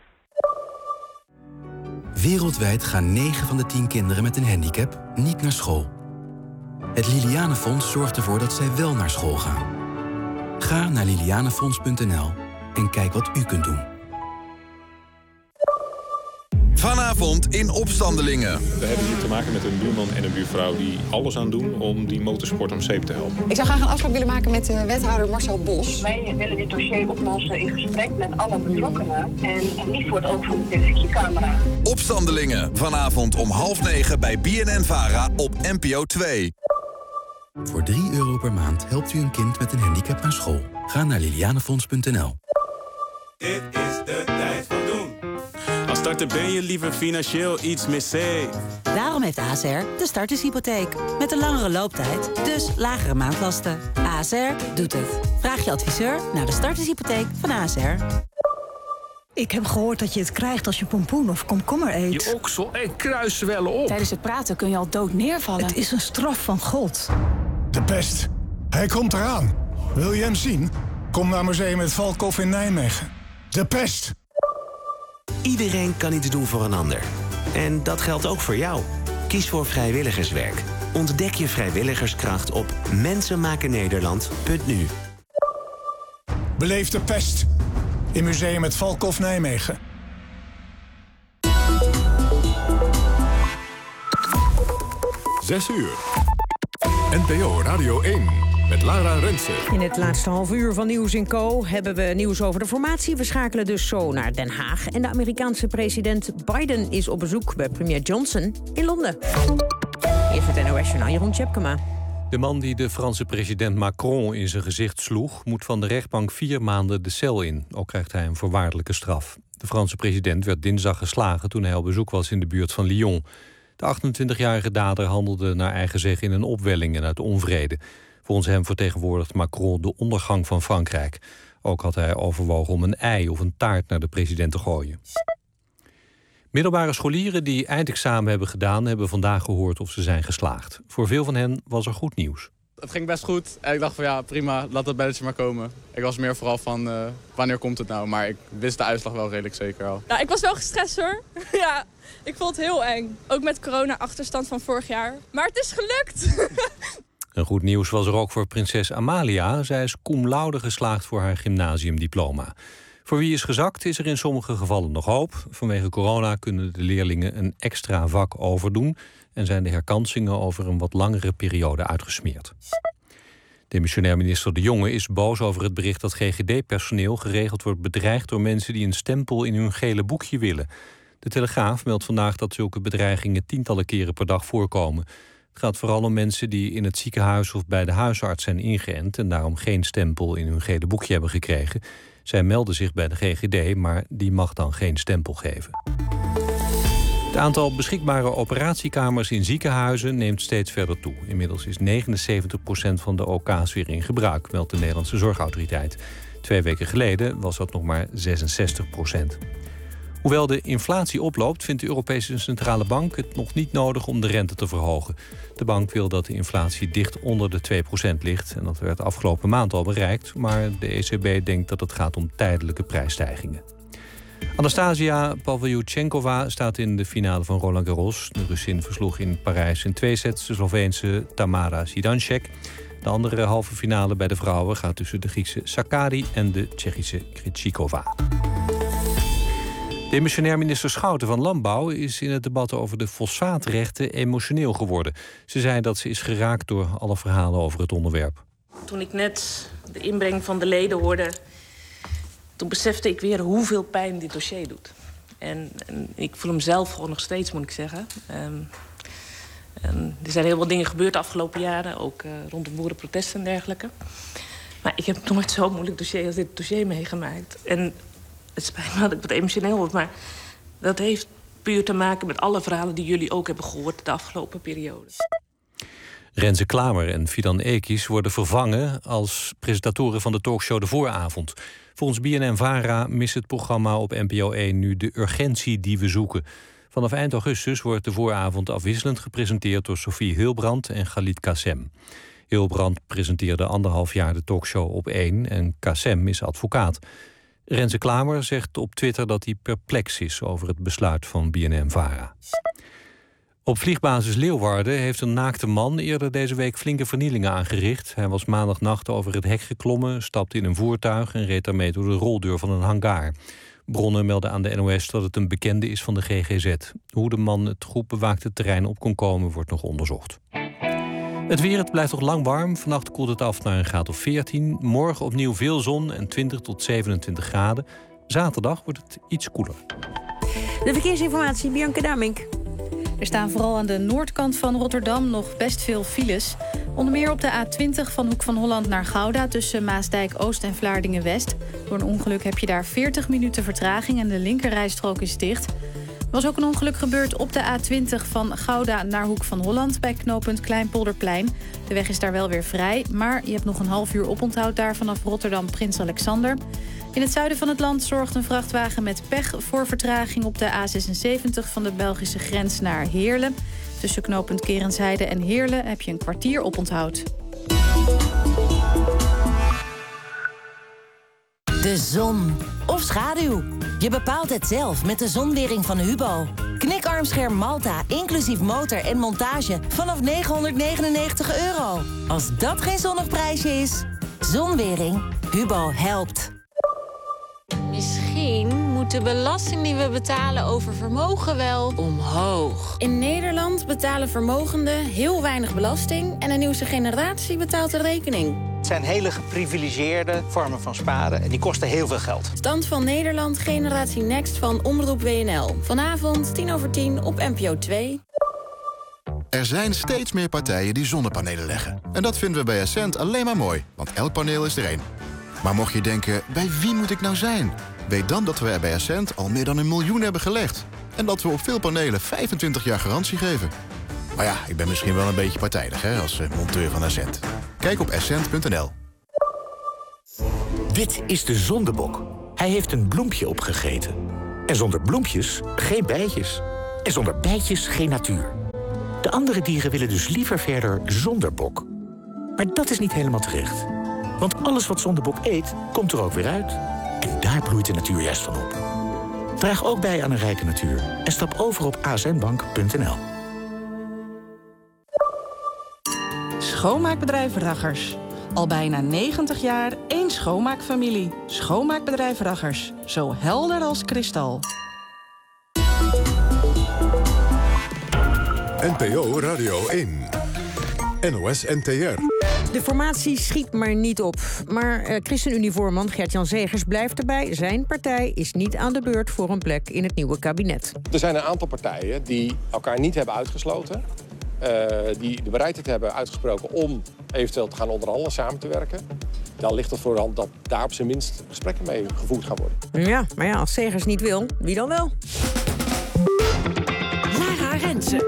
Speaker 30: Wereldwijd gaan negen van de tien kinderen met een handicap niet naar school. Het Lilianenfonds zorgt ervoor dat zij wel naar school gaan. Ga naar lilianenfonds punt n l en kijk wat u kunt doen.
Speaker 1: Vanavond in Opstandelingen.
Speaker 31: We hebben hier te maken met een buurman en een buurvrouw die alles aan doen om die motorsport om zeep te helpen.
Speaker 32: Ik zou graag een afspraak willen maken met de wethouder Marcel Bos.
Speaker 33: Wij willen dit dossier oplossen in gesprek met alle betrokkenen en niet voor het oog van de televisiecamera.
Speaker 1: Opstandelingen, vanavond om half negen bij B N N Vara op N P O twee.
Speaker 30: Voor drie euro per maand helpt u een kind met een handicap naar school. Ga naar lilianenfonds punt n l.
Speaker 14: Dit is de tijd van doen. Als starter ben je liever financieel iets meer safe.
Speaker 4: Daarom heeft A S R de startershypotheek. Met een langere looptijd, dus lagere maandlasten. A S R doet het. Vraag je adviseur naar de startershypotheek van A S R.
Speaker 5: Ik heb gehoord dat je het krijgt als je pompoen of komkommer eet.
Speaker 27: Je oksel en kruis zwellen op.
Speaker 5: Tijdens het praten kun je al dood neervallen. Het is een straf van God.
Speaker 7: De pest. Hij komt eraan. Wil je hem zien? Kom naar Museum het Valkhof in Nijmegen. De pest.
Speaker 11: Iedereen kan iets doen voor een ander. En dat geldt ook voor jou. Kies voor vrijwilligerswerk. Ontdek je vrijwilligerskracht op mensenmakennederland punt n u.
Speaker 7: Beleef de pest. In Museum het Valkhof Nijmegen.
Speaker 12: Zes uur. N P O Radio één. Met Lara Rensen.
Speaker 2: In het laatste half uur van Nieuws in Co hebben we nieuws over de formatie. We schakelen dus zo naar Den Haag. En de Amerikaanse president Biden is op bezoek bij premier Johnson in Londen. Eerst het N O S-journaal, Jeroen Tjepkema.
Speaker 13: De man die de Franse president Macron in zijn gezicht sloeg, moet van de rechtbank vier maanden de cel in. Ook krijgt hij een voorwaardelijke straf. De Franse president werd dinsdag geslagen toen hij op bezoek was in de buurt van Lyon. De achtentwintigjarige dader handelde naar eigen zeggen in een opwelling en uit onvrede. Volgens hem vertegenwoordigt Macron de ondergang van Frankrijk. Ook had hij overwogen om een ei of een taart naar de president te gooien. Middelbare scholieren die eindexamen hebben gedaan, hebben vandaag gehoord of ze zijn geslaagd. Voor veel van hen was er goed nieuws.
Speaker 15: Het ging best goed en ik dacht van ja, prima, laat dat belletje maar komen. Ik was meer vooral van uh, wanneer komt het nou, maar ik wist de uitslag wel redelijk zeker al.
Speaker 16: Nou, ik was wel gestrest hoor. Ja, ik vond het heel eng. Ook met corona-achterstand van vorig jaar. Maar het is gelukt!
Speaker 13: En goed nieuws was er ook voor prinses Amalia. Zij is cum laude geslaagd voor haar gymnasiumdiploma. Voor wie is gezakt is er in sommige gevallen nog hoop. Vanwege corona kunnen de leerlingen een extra vak overdoen en zijn de herkansingen over een wat langere periode uitgesmeerd. Demissionair minister De Jonge is boos over het bericht dat G G D-personeel geregeld wordt bedreigd door mensen die een stempel in hun gele boekje willen. De Telegraaf meldt vandaag dat zulke bedreigingen tientallen keren per dag voorkomen. Het gaat vooral om mensen die in het ziekenhuis of bij de huisarts zijn ingeënt en daarom geen stempel in hun gele boekje hebben gekregen. Zij melden zich bij de G G D, maar die mag dan geen stempel geven. Het aantal beschikbare operatiekamers in ziekenhuizen neemt steeds verder toe. Inmiddels is negenenzeventig procent van de O K's weer in gebruik, meldt de Nederlandse Zorgautoriteit. Twee weken geleden was dat nog maar zesenzestig procent. Hoewel de inflatie oploopt, vindt de Europese Centrale Bank het nog niet nodig om de rente te verhogen. De bank wil dat de inflatie dicht onder de twee procent ligt. En dat werd afgelopen maand al bereikt, maar de E C B denkt dat het gaat om tijdelijke prijsstijgingen. Anastasia Pavlyuchenkova staat in de finale van Roland Garros. De Russin versloeg in Parijs in twee sets de Sloveense Tamara Zidansek. De andere halve finale bij de vrouwen gaat tussen de Griekse Sakkari en de Tsjechische Krejcikova. Demissionair minister Schouten van Landbouw is in het debat over de fosfaatrechten emotioneel geworden. Ze zei dat ze is geraakt door alle verhalen over het onderwerp.
Speaker 6: Toen ik net de inbreng van de leden hoorde, toen besefte ik weer hoeveel pijn dit dossier doet. En, en ik voel hem zelf gewoon nog steeds, moet ik zeggen. Um, en er zijn heel veel dingen gebeurd de afgelopen jaren, ook uh, rond de boerenprotesten en dergelijke. Maar ik heb nooit zo'n moeilijk dossier als dit dossier meegemaakt. En het spijt me dat ik wat emotioneel word, maar dat heeft puur te maken met alle verhalen die jullie ook hebben gehoord de afgelopen periode.
Speaker 13: Renze Klamer en Fidan Ekis worden vervangen als presentatoren van de talkshow De Vooravond. Volgens B N N-Vara mist het programma op N P O één nu de urgentie die we zoeken. Vanaf eind augustus wordt De Vooravond afwisselend gepresenteerd door Sophie Hilbrand en Galit Kassem. Hilbrand presenteerde anderhalf jaar de talkshow op één en Kassem is advocaat. Renze Klamer zegt op Twitter dat hij perplex is over het besluit van B N N-Vara. Op vliegbasis Leeuwarden heeft een naakte man eerder deze week flinke vernielingen aangericht. Hij was maandagnacht over het hek geklommen, stapte in een voertuig en reed daarmee door de roldeur van een hangar. Bronnen melden aan de N O S dat het een bekende is van de G G Z. Hoe de man het goed bewaakte terrein op kon komen wordt nog onderzocht. Het weer, het blijft nog lang warm. Vannacht koelt het af naar een graad of veertien. Morgen opnieuw veel zon en twintig tot zevenentwintig graden. Zaterdag wordt het iets koeler.
Speaker 2: De verkeersinformatie, Bianca Damink.
Speaker 17: Er staan vooral aan de noordkant van Rotterdam nog best veel files.
Speaker 3: Onder meer op de A twintig van Hoek van Holland naar Gouda... tussen Maasdijk-Oost en Vlaardingen-West. Door een ongeluk heb je daar veertig minuten vertraging... en de linkerrijstrook is dicht. Er was ook een ongeluk gebeurd op de A twintig van Gouda naar Hoek van Holland... bij knooppunt Kleinpolderplein. De weg is daar wel weer vrij, maar je hebt nog een half uur oponthoud... daar vanaf Rotterdam Prins Alexander. In het zuiden van het land zorgt een vrachtwagen met pech... voor vertraging op de A zesenzeventig van de Belgische grens naar Heerlen. Tussen knooppunt Kerensheide en Heerlen heb je een kwartier oponthoud.
Speaker 8: De zon of schaduw. Je bepaalt het zelf met de zonwering van Hubo. Knikarmscherm Malta, inclusief motor en montage vanaf negenhonderdnegenennegentig euro. Als dat geen zonnig prijsje is. Zonwering. Hubo helpt.
Speaker 9: Misschien moet de belasting die we betalen over vermogen wel omhoog.
Speaker 17: In Nederland betalen vermogenden heel weinig belasting... en de nieuwste generatie betaalt de rekening.
Speaker 18: Het zijn hele geprivilegeerde vormen van sparen en die kosten heel veel geld.
Speaker 17: Stand van Nederland, generatie Next van Omroep W N L. Vanavond tien over tien op N P O twee.
Speaker 19: Er zijn steeds meer partijen die zonnepanelen leggen. En dat vinden we bij Essent alleen maar mooi, want elk paneel is er één. Maar mocht je denken, bij wie moet ik nou zijn? Weet dan dat we er bij Essent al meer dan een miljoen hebben gelegd. En dat we op veel panelen vijfentwintig jaar garantie geven. Maar ja, ik ben misschien wel een beetje partijdig, hè, als monteur van Essent. Kijk op essent punt n l.
Speaker 20: Dit is de zondebok. Hij heeft een bloempje opgegeten. En zonder bloempjes geen bijtjes. En zonder bijtjes geen natuur. De andere dieren willen dus liever verder zonder bok. Maar dat is niet helemaal terecht. Want alles wat zondebok eet, komt er ook weer uit. En daar bloeit de natuur juist van op. Draag ook bij aan een rijke natuur. En stap over op a s n bank punt n l.
Speaker 21: Schoonmaakbedrijf Raggers. Al bijna negentig jaar één schoonmaakfamilie. Schoonmaakbedrijf Raggers. Zo helder als kristal.
Speaker 12: N P O Radio één. N O S N T R.
Speaker 2: De formatie schiet maar niet op. Maar uh, ChristenUnie-voorman Gert-Jan Zegers blijft erbij. Zijn partij is niet aan de beurt voor een plek in het nieuwe kabinet.
Speaker 22: Er zijn een aantal partijen die elkaar niet hebben uitgesloten. Uh, die de bereidheid hebben uitgesproken om eventueel te gaan onderhandelen, samen te werken. Dan ligt het voor de hand dat daar op zijn minst gesprekken mee gevoerd gaan worden.
Speaker 2: Ja, maar ja, als Zegers niet wil, wie dan wel?
Speaker 8: Lara Rensen.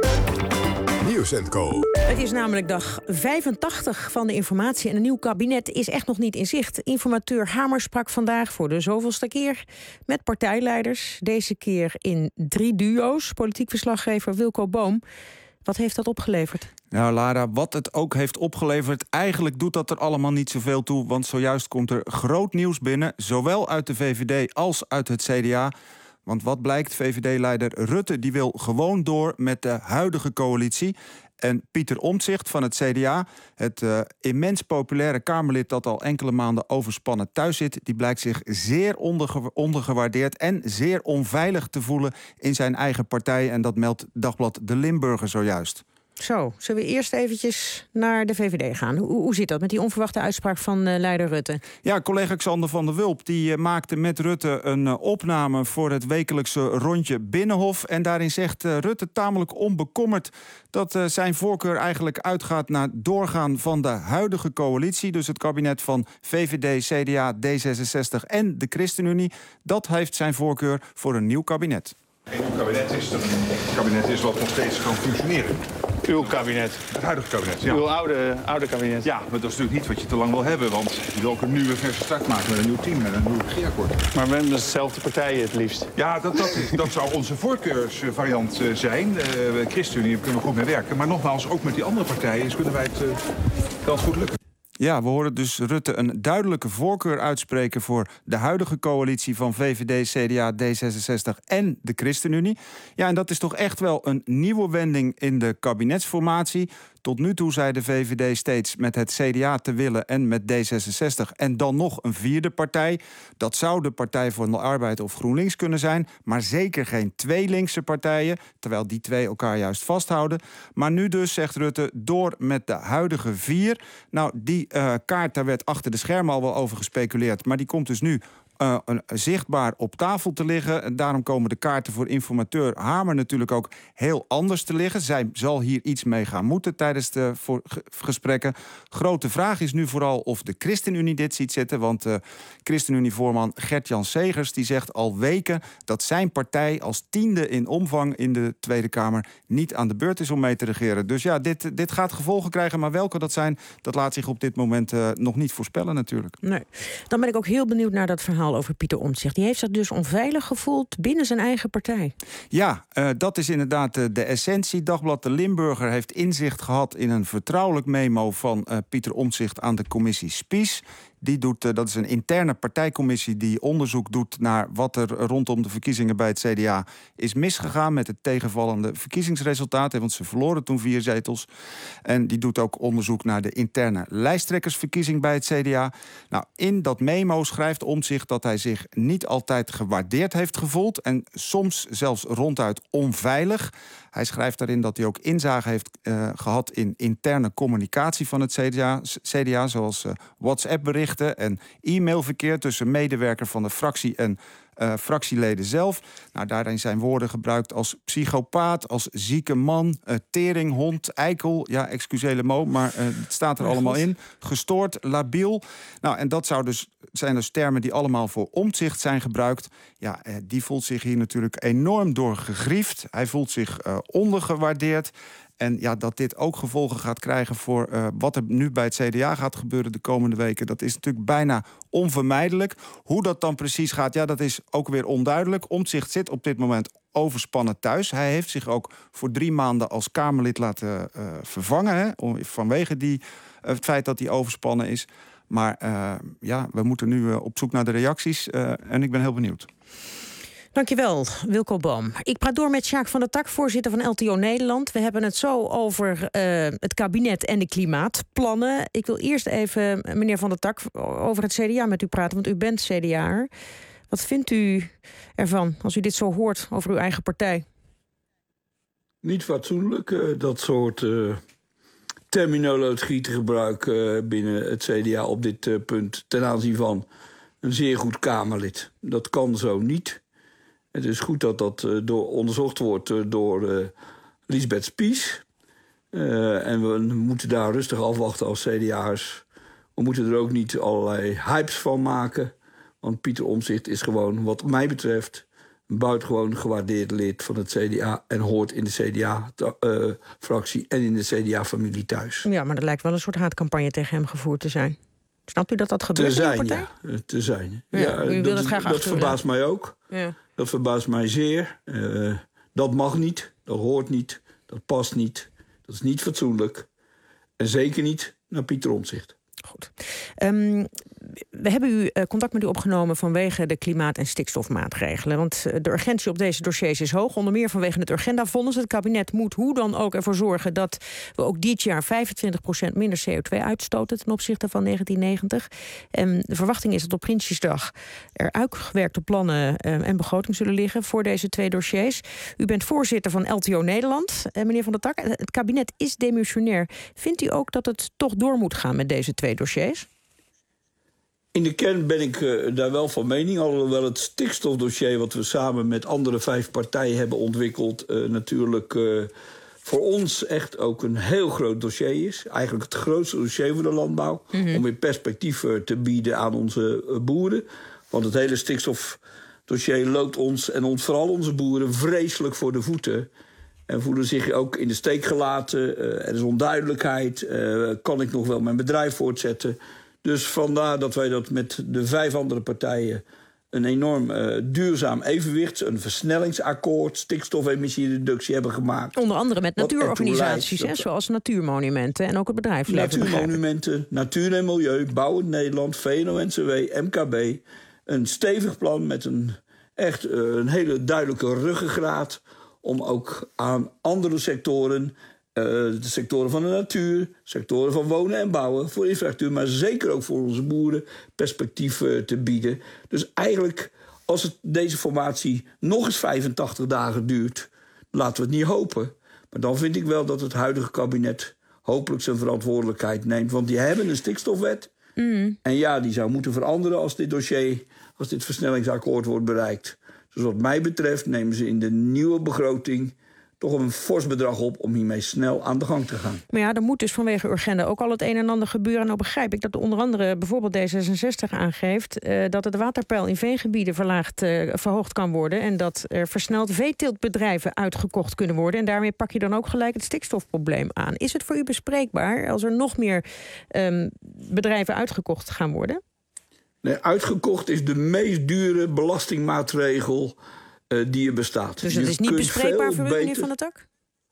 Speaker 12: Nieuws en Co.
Speaker 2: Het is namelijk dag vijfentachtig van de informatie en een nieuw kabinet is echt nog niet in zicht. Informateur Hamer sprak vandaag voor de zoveelste keer met partijleiders. Deze keer in drie duo's. Politiek verslaggever Wilco Boom. Wat heeft dat opgeleverd?
Speaker 23: Nou, Lara, wat het ook heeft opgeleverd, eigenlijk doet dat er allemaal niet zoveel toe. Want zojuist komt er groot nieuws binnen, zowel uit de V V D als uit het C D A. Want wat blijkt, V V D-leider Rutte die wil gewoon door met de huidige coalitie. En Pieter Omtzigt van het C D A, het uh, immens populaire Kamerlid dat al enkele maanden overspannen thuis zit, die blijkt zich zeer onderge- ondergewaardeerd en zeer onveilig te voelen in zijn eigen partij. En dat meldt Dagblad De Limburger zojuist.
Speaker 2: Zo, zullen we eerst eventjes naar de V V D gaan? Hoe, hoe zit dat met die onverwachte uitspraak van uh, leider Rutte?
Speaker 23: Ja, collega Xander van der Wulp die uh, maakte met Rutte een uh, opname voor het wekelijkse rondje Binnenhof. En daarin zegt uh, Rutte tamelijk onbekommerd dat uh, zijn voorkeur eigenlijk uitgaat naar doorgaan van de huidige coalitie. Dus het kabinet van V V D, C D A, D zesenzestig en de ChristenUnie. Dat heeft zijn voorkeur voor een nieuw kabinet.
Speaker 24: Een nieuw kabinet is er. Het kabinet is wat nog steeds kan functioneren.
Speaker 26: Uw kabinet?
Speaker 24: Het huidige kabinet, ja.
Speaker 26: Uw oude, oude kabinet?
Speaker 24: Ja, maar dat is natuurlijk niet wat je te lang wil hebben. Want je wil ook een nieuwe verse start maken met een nieuw team, met een nieuw regeerakkoord.
Speaker 26: Maar met dezelfde partijen het liefst?
Speaker 24: Ja, dat, dat, is, dat zou onze voorkeursvariant zijn. Uh, ChristenUnie kunnen we goed mee werken. Maar nogmaals, ook met die andere partijen kunnen wij het, uh, kan het goed lukken.
Speaker 23: Ja, we horen dus Rutte een duidelijke voorkeur uitspreken voor de huidige coalitie van V V D, C D A, D zesenzestig en de ChristenUnie. Ja, en dat is toch echt wel een nieuwe wending in de kabinetsformatie. Tot nu toe zei de V V D steeds met het C D A te willen en met D zesenzestig en dan nog een vierde partij. Dat zou de Partij voor de Arbeid of GroenLinks kunnen zijn, maar zeker geen twee linkse partijen, terwijl die twee elkaar juist vasthouden. Maar nu dus, zegt Rutte, door met de huidige vier. Nou, die uh, kaart, daar werd achter de schermen al wel over gespeculeerd, maar die komt dus nu Uh, uh, zichtbaar op tafel te liggen. En daarom komen de kaarten voor informateur Hamer natuurlijk ook heel anders te liggen. Zij zal hier iets mee gaan moeten tijdens de voor, ge, gesprekken. Grote vraag is nu vooral of de ChristenUnie dit ziet zitten. Want uh, ChristenUnie-voorman Gert-Jan Segers die zegt al weken dat zijn partij als tiende in omvang in de Tweede Kamer niet aan de beurt is om mee te regeren. Dus ja, dit, dit gaat gevolgen krijgen. Maar welke dat zijn, dat laat zich op dit moment uh, nog niet voorspellen natuurlijk.
Speaker 2: Nee. Dan ben ik ook heel benieuwd naar dat verhaal over Pieter Omtzigt. Die heeft zich dus onveilig gevoeld binnen zijn eigen partij.
Speaker 23: Ja, uh, dat is inderdaad uh, de essentie. Dagblad De Limburger heeft inzicht gehad in een vertrouwelijk memo van uh, Pieter Omtzigt aan de commissie Spies. Die doet, uh, dat is een interne partijcommissie die onderzoek doet naar wat er rondom de verkiezingen bij het C D A is misgegaan met het tegenvallende verkiezingsresultaat. Want ze verloren toen vier zetels. En die doet ook onderzoek naar de interne lijsttrekkersverkiezing bij het C D A. Nou, in dat memo schrijft Omtzigt dat hij zich niet altijd gewaardeerd heeft gevoeld en soms zelfs ronduit onveilig. Hij schrijft daarin dat hij ook inzage heeft uh, gehad in interne communicatie van het C D A, C D A zoals uh, WhatsApp-berichten en e-mailverkeer tussen medewerker van de fractie en uh, fractieleden zelf. Nou, daarin zijn woorden gebruikt als psychopaat, als zieke man, uh, teringhond, eikel. Ja, excuseer le mot, maar uh, het staat er allemaal in. Gestoord, labiel. Nou, en dat zou dus, zijn dus termen die allemaal voor Omtzigt zijn gebruikt. Ja, uh, die voelt zich hier natuurlijk enorm door gegriefd. Hij voelt zich uh, ondergewaardeerd. En ja, dat dit ook gevolgen gaat krijgen voor uh, wat er nu bij het C D A gaat gebeuren de komende weken, dat is natuurlijk bijna onvermijdelijk. Hoe dat dan precies gaat, ja, dat is ook weer onduidelijk. Omtzigt zit op dit moment overspannen thuis. Hij heeft zich ook voor drie maanden als Kamerlid laten uh, vervangen, hè, vanwege die, uh, het feit dat hij overspannen is. Maar uh, ja, we moeten nu uh, op zoek naar de reacties uh, en ik ben heel benieuwd.
Speaker 2: Dankjewel, Wilco Boom. Ik praat door met Sjaak van der Tak, voorzitter van L T O Nederland. We hebben het zo over uh, het kabinet en de klimaatplannen. Ik wil eerst even, meneer van der Tak, over het C D A met u praten, want u bent C D A'er. Wat vindt u ervan als u dit zo hoort over uw eigen partij?
Speaker 1: Niet fatsoenlijk, uh, dat soort uh, terminologie te gebruiken uh, binnen het C D A op dit uh, punt ten aanzien van een zeer goed Kamerlid. Dat kan zo niet. Het is goed dat dat uh, door, onderzocht wordt uh, door uh, Liesbeth Spies. Uh, en we moeten daar rustig afwachten als C D A'ers. We moeten er ook niet allerlei hypes van maken. Want Pieter Omtzigt is gewoon, wat mij betreft, een buitengewoon gewaardeerd lid van het C D A en hoort in de C D A-fractie uh, en in de C D A-familie thuis.
Speaker 2: Ja, maar er lijkt wel een soort haatcampagne tegen hem gevoerd te zijn. Snapt u dat dat gebeurt
Speaker 1: te zijn,
Speaker 2: in de partij?
Speaker 1: Ja, te zijn.
Speaker 2: Ja,
Speaker 1: ja,
Speaker 2: u wil het graag
Speaker 1: dat verbaast mij ook.
Speaker 2: Ja.
Speaker 1: Dat verbaast mij zeer. Uh, dat mag niet, dat hoort niet, dat past niet. Dat is niet fatsoenlijk. En zeker niet naar Pieter Omtzigt.
Speaker 2: Goed. Um, we hebben u uh, contact met u opgenomen vanwege de klimaat- en stikstofmaatregelen. Want uh, de urgentie op deze dossiers is hoog. Onder meer vanwege het Urgenda-fonds. Het kabinet moet hoe dan ook ervoor zorgen dat we ook dit jaar vijfentwintig procent minder C O twee uitstoten ten opzichte van negentien negentig. En de verwachting is dat op Prinsjesdag er uitgewerkte plannen uh, en begroting zullen liggen voor deze twee dossiers. U bent voorzitter van L T O Nederland, uh, meneer Van der Tak. Het kabinet is demissionair. Vindt u ook dat het toch door moet gaan met deze twee dossiers?
Speaker 1: In de kern ben ik uh, daar wel van mening. Alhoewel het stikstofdossier wat we samen met andere vijf partijen hebben ontwikkeld, Uh, natuurlijk uh, voor ons echt ook een heel groot dossier is. Eigenlijk het grootste dossier voor de landbouw. Mm-hmm. Om weer perspectief uh, te bieden aan onze uh, boeren. Want het hele stikstofdossier loopt ons en ons, vooral onze boeren vreselijk voor de voeten. En voelen zich ook in de steek gelaten. Uh, er is onduidelijkheid. Uh, kan ik nog wel mijn bedrijf voortzetten? Dus vandaar dat wij dat met de vijf andere partijen een enorm uh, duurzaam evenwicht, een versnellingsakkoord, stikstofemissiereductie hebben gemaakt.
Speaker 2: Onder andere met natuurorganisaties, hè, zoals natuurmonumenten en ook het bedrijfsleven.
Speaker 1: Natuurmonumenten, natuur en milieu, Bouwend Nederland, V N O N C W, M K B. Een stevig plan met een echt uh, een hele duidelijke ruggengraat om ook aan andere sectoren, Uh, de sectoren van de natuur, sectoren van wonen en bouwen, voor infrastructuur, maar zeker ook voor onze boeren perspectief uh, te bieden. Dus eigenlijk, als het, deze formatie nog eens vijfentachtig dagen duurt, laten we het niet hopen. Maar dan vind ik wel dat het huidige kabinet hopelijk zijn verantwoordelijkheid neemt. Want die hebben een stikstofwet. Mm. En ja, die zou moeten veranderen als dit dossier als dit versnellingsakkoord wordt bereikt. Dus wat mij betreft nemen ze in de nieuwe begroting toch een fors bedrag op om hiermee snel aan de gang te gaan.
Speaker 2: Maar ja, er moet dus vanwege Urgenda ook al het een en ander gebeuren. Nou begrijp ik dat onder andere bijvoorbeeld D zesenzestig aangeeft Uh, dat het waterpeil in veengebieden verlaagd, uh, verhoogd kan worden en dat er versneld veeteeltbedrijven uitgekocht kunnen worden. En daarmee pak je dan ook gelijk het stikstofprobleem aan. Is het voor u bespreekbaar als er nog meer um, bedrijven uitgekocht gaan worden?
Speaker 1: Nee, uitgekocht is de meest dure belastingmaatregel uh, die er bestaat.
Speaker 2: Dus het is niet bespreekbaar voor u, meneer Van der Tak?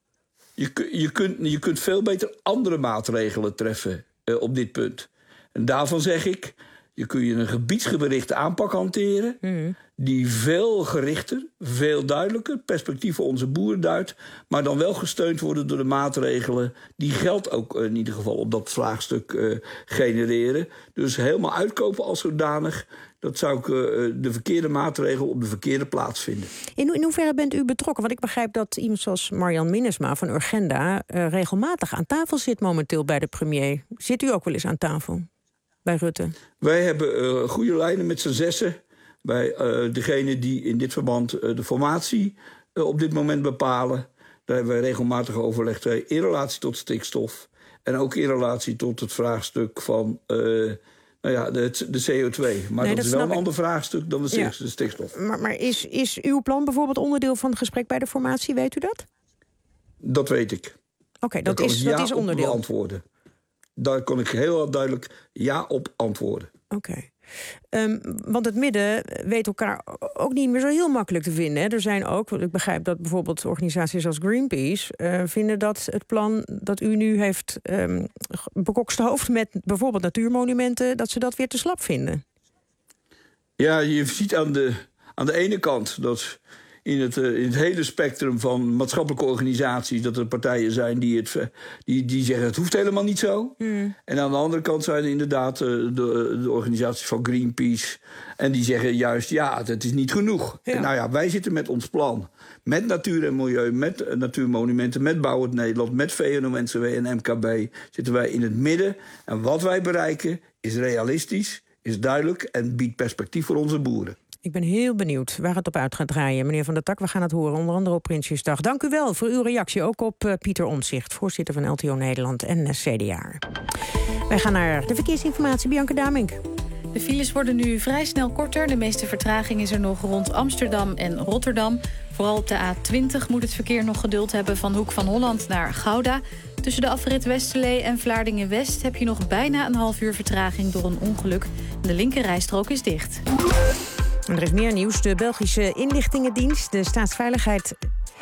Speaker 1: Je, je, kunt, je kunt veel beter andere maatregelen treffen uh, op dit punt. En daarvan zeg ik, je kun je een gebiedsgerichte aanpak hanteren, mm. die veel gerichter, veel duidelijker perspectief voor onze boeren duidt, maar dan wel gesteund worden door de maatregelen die geld ook uh, in ieder geval op dat vraagstuk uh, genereren. Dus helemaal uitkopen als zodanig, dat zou ik uh, de verkeerde maatregel op de verkeerde plaats vinden.
Speaker 2: In, in hoeverre bent u betrokken? Want ik begrijp dat iemand zoals Marjan Minnesma van Urgenda uh, regelmatig aan tafel zit momenteel bij de premier. Zit u ook wel eens aan tafel bij Rutte?
Speaker 1: Wij hebben uh, goede lijnen met z'n zessen bij uh, degene die in dit verband uh, de formatie uh, op dit moment bepalen. Daar hebben wij regelmatig overlegd uh, in relatie tot stikstof en ook in relatie tot het vraagstuk van Uh, Nou ja, de, de C O twee. Maar nee, dat, dat is wel een ik. ander vraagstuk dan de, ja. de stikstof.
Speaker 2: Maar, maar is, is uw plan bijvoorbeeld onderdeel van het gesprek bij de formatie? Weet u dat?
Speaker 1: Dat weet ik.
Speaker 2: Oké, okay, dat, is,
Speaker 1: ja
Speaker 2: dat is onderdeel.
Speaker 1: Op beantwoorden. Daar kon ik heel duidelijk ja op antwoorden.
Speaker 2: Oké. Okay. Um, want het midden weet elkaar ook niet meer zo heel makkelijk te vinden. Hè. Er zijn ook, ik begrijp dat bijvoorbeeld organisaties als Greenpeace Uh, vinden dat het plan dat u nu heeft um, bekokstoofd met bijvoorbeeld natuurmonumenten, dat ze dat weer te slap vinden.
Speaker 1: Ja, je ziet aan de, aan de ene kant dat in het, uh, in het hele spectrum van maatschappelijke organisaties dat er partijen zijn die, het, die, die zeggen het hoeft helemaal niet zo. Mm. En aan de andere kant zijn er inderdaad uh, de, de organisaties van Greenpeace en die zeggen juist ja, het is niet genoeg. Ja. En nou ja, wij zitten met ons plan, met natuur en milieu, met uh, natuurmonumenten, met Bouwend Nederland, met V N O N C W en M K B zitten wij in het midden. En wat wij bereiken is realistisch, is duidelijk en biedt perspectief voor onze boeren.
Speaker 2: Ik ben heel benieuwd waar het op uit gaat draaien. Meneer Van der Tak, we gaan het horen, onder andere op Prinsjesdag. Dank u wel voor uw reactie, ook op uh, Pieter Omtzigt, voorzitter van L T O Nederland en uh, C D A. Wij gaan naar de verkeersinformatie, Bianca Damink.
Speaker 3: De files worden nu vrij snel korter. De meeste vertraging is er nog rond Amsterdam en Rotterdam. Vooral op de A twintig moet het verkeer nog geduld hebben van Hoek van Holland naar Gouda. Tussen de afrit Westerlee en Vlaardingen-West heb je nog bijna een half uur vertraging door een ongeluk. De linkerrijstrook is dicht.
Speaker 2: En er is meer nieuws. De Belgische inlichtingendienst, de staatsveiligheid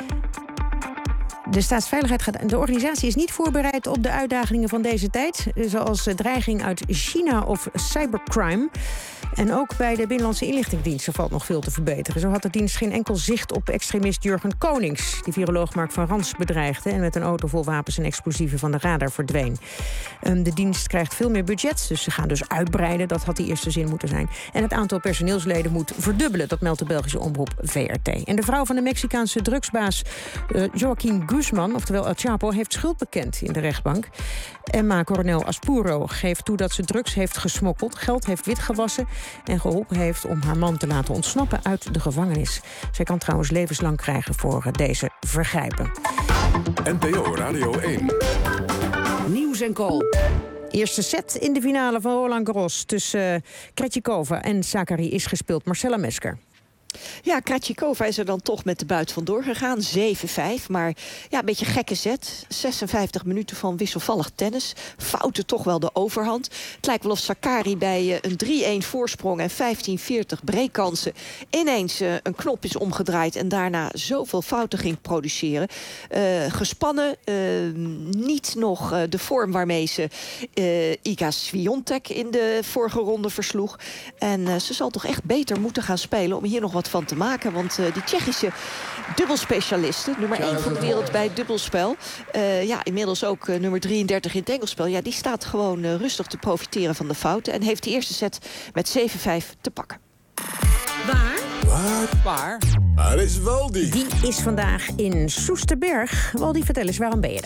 Speaker 2: De staatsveiligheid gaat. De organisatie is niet voorbereid op de uitdagingen van deze tijd, zoals dreiging uit China of cybercrime. En ook bij de Binnenlandse Inlichtingendiensten valt nog veel te verbeteren. Zo had de dienst geen enkel zicht op extremist Jurgen Konings, die viroloog Mark van Rans bedreigde en met een auto vol wapens en explosieven van de radar verdween. De dienst krijgt veel meer budget, dus ze gaan dus uitbreiden. Dat had die eerste zin moeten zijn. En het aantal personeelsleden moet verdubbelen, dat meldt de Belgische omroep V R T. En de vrouw van de Mexicaanse drugsbaas uh, Joaquín Guzman, oftewel El Chapo, heeft schuld bekend in de rechtbank. Emma Coronel Aspuro geeft toe dat ze drugs heeft gesmokkeld, geld heeft witgewassen en geholpen heeft om haar man te laten ontsnappen uit de gevangenis. Zij kan trouwens levenslang krijgen voor deze vergrijpen.
Speaker 12: N P O Radio één.
Speaker 2: Nieuws en Kool. Eerste set in de finale van Roland Garros tussen uh, Krejcikova en Sakkari is gespeeld. Marcella Mesker.
Speaker 4: Ja, Krejcikova is er dan toch met de buit vandoor gegaan. zeven vijf, maar ja, een beetje gekke zet. zesenvijftig minuten van wisselvallig tennis. Fouten toch wel de overhand. Het lijkt wel of Sakkari bij een drie-een voorsprong en vijftien veertig breekkansen ineens uh, een knop is omgedraaid en daarna zoveel fouten ging produceren. Uh, gespannen, uh, niet nog uh, de vorm waarmee ze uh, Iga Swiatek in de vorige ronde versloeg. En uh, ze zal toch echt beter moeten gaan spelen om hier nog wat van te maken. Want uh, die Tsjechische dubbelspecialisten, nummer één van de wereld bij het dubbelspel, Uh, ja, inmiddels ook uh, nummer drieëndertig in het enkelspel. Ja, die staat gewoon uh, rustig te profiteren van de fouten en heeft de eerste set met zeven vijf te pakken.
Speaker 2: Waar?
Speaker 12: Waar?
Speaker 2: Waar?
Speaker 12: Waar is Waldi?
Speaker 2: Die is vandaag in Soesterberg. Waldi, vertel eens, waarom ben je daar?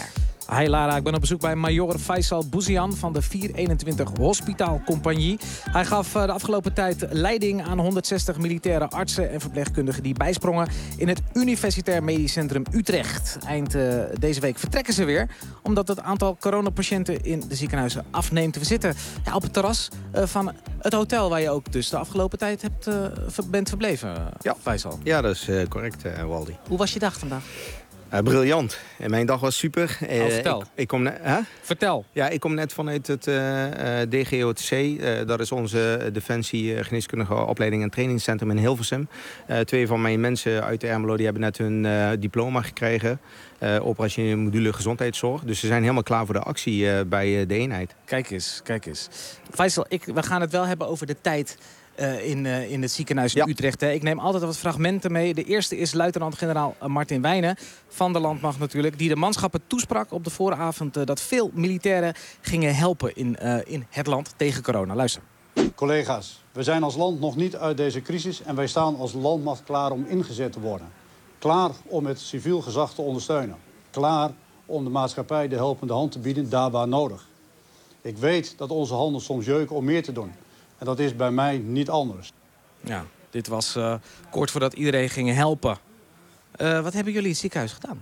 Speaker 5: Hi Lara, ik ben op bezoek bij major Faisal Bouzian van de vierhonderdeenentwintig Hospitaalcompagnie. Hij gaf de afgelopen tijd leiding aan honderdzestig militaire artsen en verpleegkundigen die bijsprongen in het Universitair Medisch Centrum Utrecht. Eind uh, deze week vertrekken ze weer, omdat het aantal coronapatiënten in de ziekenhuizen afneemt. We zitten ja, op het terras uh, van het hotel waar je ook dus de afgelopen tijd hebt, uh, bent verbleven, uh, ja. Faisal.
Speaker 7: Ja, dat is uh, correct, uh, Waldi.
Speaker 5: Hoe was je dag vandaag?
Speaker 7: Uh, briljant. En mijn dag was super.
Speaker 5: Oh, vertel.
Speaker 7: Ik, ik kom net, huh?
Speaker 5: Vertel.
Speaker 7: Ja, ik kom net vanuit het uh, D G O T C. Uh, dat is onze Defensie uh, Geneeskundige Opleiding en Trainingscentrum in Hilversum. Uh, twee van mijn mensen uit de Ermelo die hebben net hun uh, diploma gekregen. Uh, operationele module gezondheidszorg. Dus ze zijn helemaal klaar voor de actie uh, bij uh, de eenheid.
Speaker 5: Kijk eens, kijk eens. Faisal, ik, we gaan het wel hebben over de tijd Uh, in, uh, in het ziekenhuis in ja. Utrecht. Hè. Ik neem altijd wat fragmenten mee. De eerste is luitenant-generaal Martin Wijnen van de Landmacht natuurlijk, die de manschappen toesprak op de vooravond uh, dat veel militairen gingen helpen in, uh, in het land tegen corona. Luister.
Speaker 10: Collega's, we zijn als land nog niet uit deze crisis en wij staan als landmacht klaar om ingezet te worden. Klaar om het civiel gezag te ondersteunen. Klaar om de maatschappij de helpende hand te bieden daar waar nodig. Ik weet dat onze handen soms jeuken om meer te doen. En dat is bij mij niet anders.
Speaker 5: Ja, dit was uh, kort voordat iedereen ging helpen. Uh, wat hebben jullie in het ziekenhuis gedaan?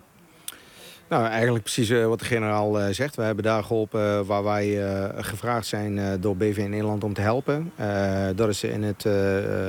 Speaker 7: Nou, eigenlijk precies uh, wat de generaal uh, zegt. We hebben daar geholpen uh, waar wij uh, gevraagd zijn uh, door B V in Nederland om te helpen. Uh, dat is in het uh,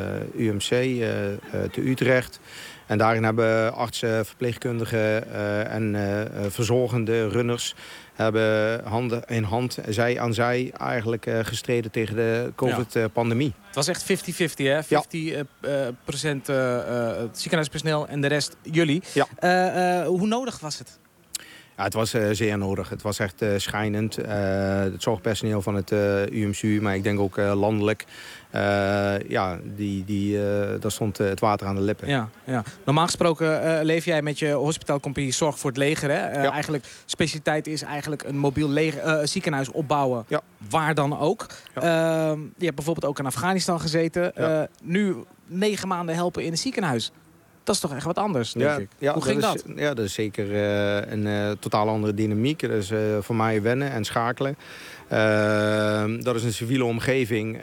Speaker 7: U M C uh, uh, te Utrecht. En daarin hebben artsen, verpleegkundigen uh, en uh, verzorgende runners hebben handen in hand, zij aan zij eigenlijk uh, gestreden tegen de COVID-pandemie. Ja.
Speaker 5: Het was echt vijftig vijftig, hè? vijftig procent uh, uh, het ziekenhuispersoneel en de rest jullie.
Speaker 7: Ja.
Speaker 5: Uh, uh, hoe nodig was het?
Speaker 7: Ja, het was uh, zeer nodig. Het was echt uh, schijnend. Uh, het zorgpersoneel van het uh, U M C U, maar ik denk ook uh, landelijk. Uh, ja, die, die, uh, daar stond uh, het water aan de lippen.
Speaker 5: Ja, ja. Normaal gesproken uh, leef jij met je hospitaalcompagnie zorg voor het leger. Hè? Uh, ja. Eigenlijk, specialiteit is eigenlijk een mobiel leger, uh, ziekenhuis opbouwen. Ja. Waar dan ook. Ja. Uh, je hebt bijvoorbeeld ook in Afghanistan gezeten. Ja. Uh, nu negen maanden helpen in een ziekenhuis. Dat is toch echt wat anders, denk
Speaker 7: ja,
Speaker 5: ik.
Speaker 7: Ja,
Speaker 5: Hoe ging
Speaker 7: dat?
Speaker 5: dat?
Speaker 7: Is, ja, dat is zeker uh, een uh, totaal andere dynamiek. Dat is uh, voor mij wennen en schakelen. Uh, dat is een civiele omgeving.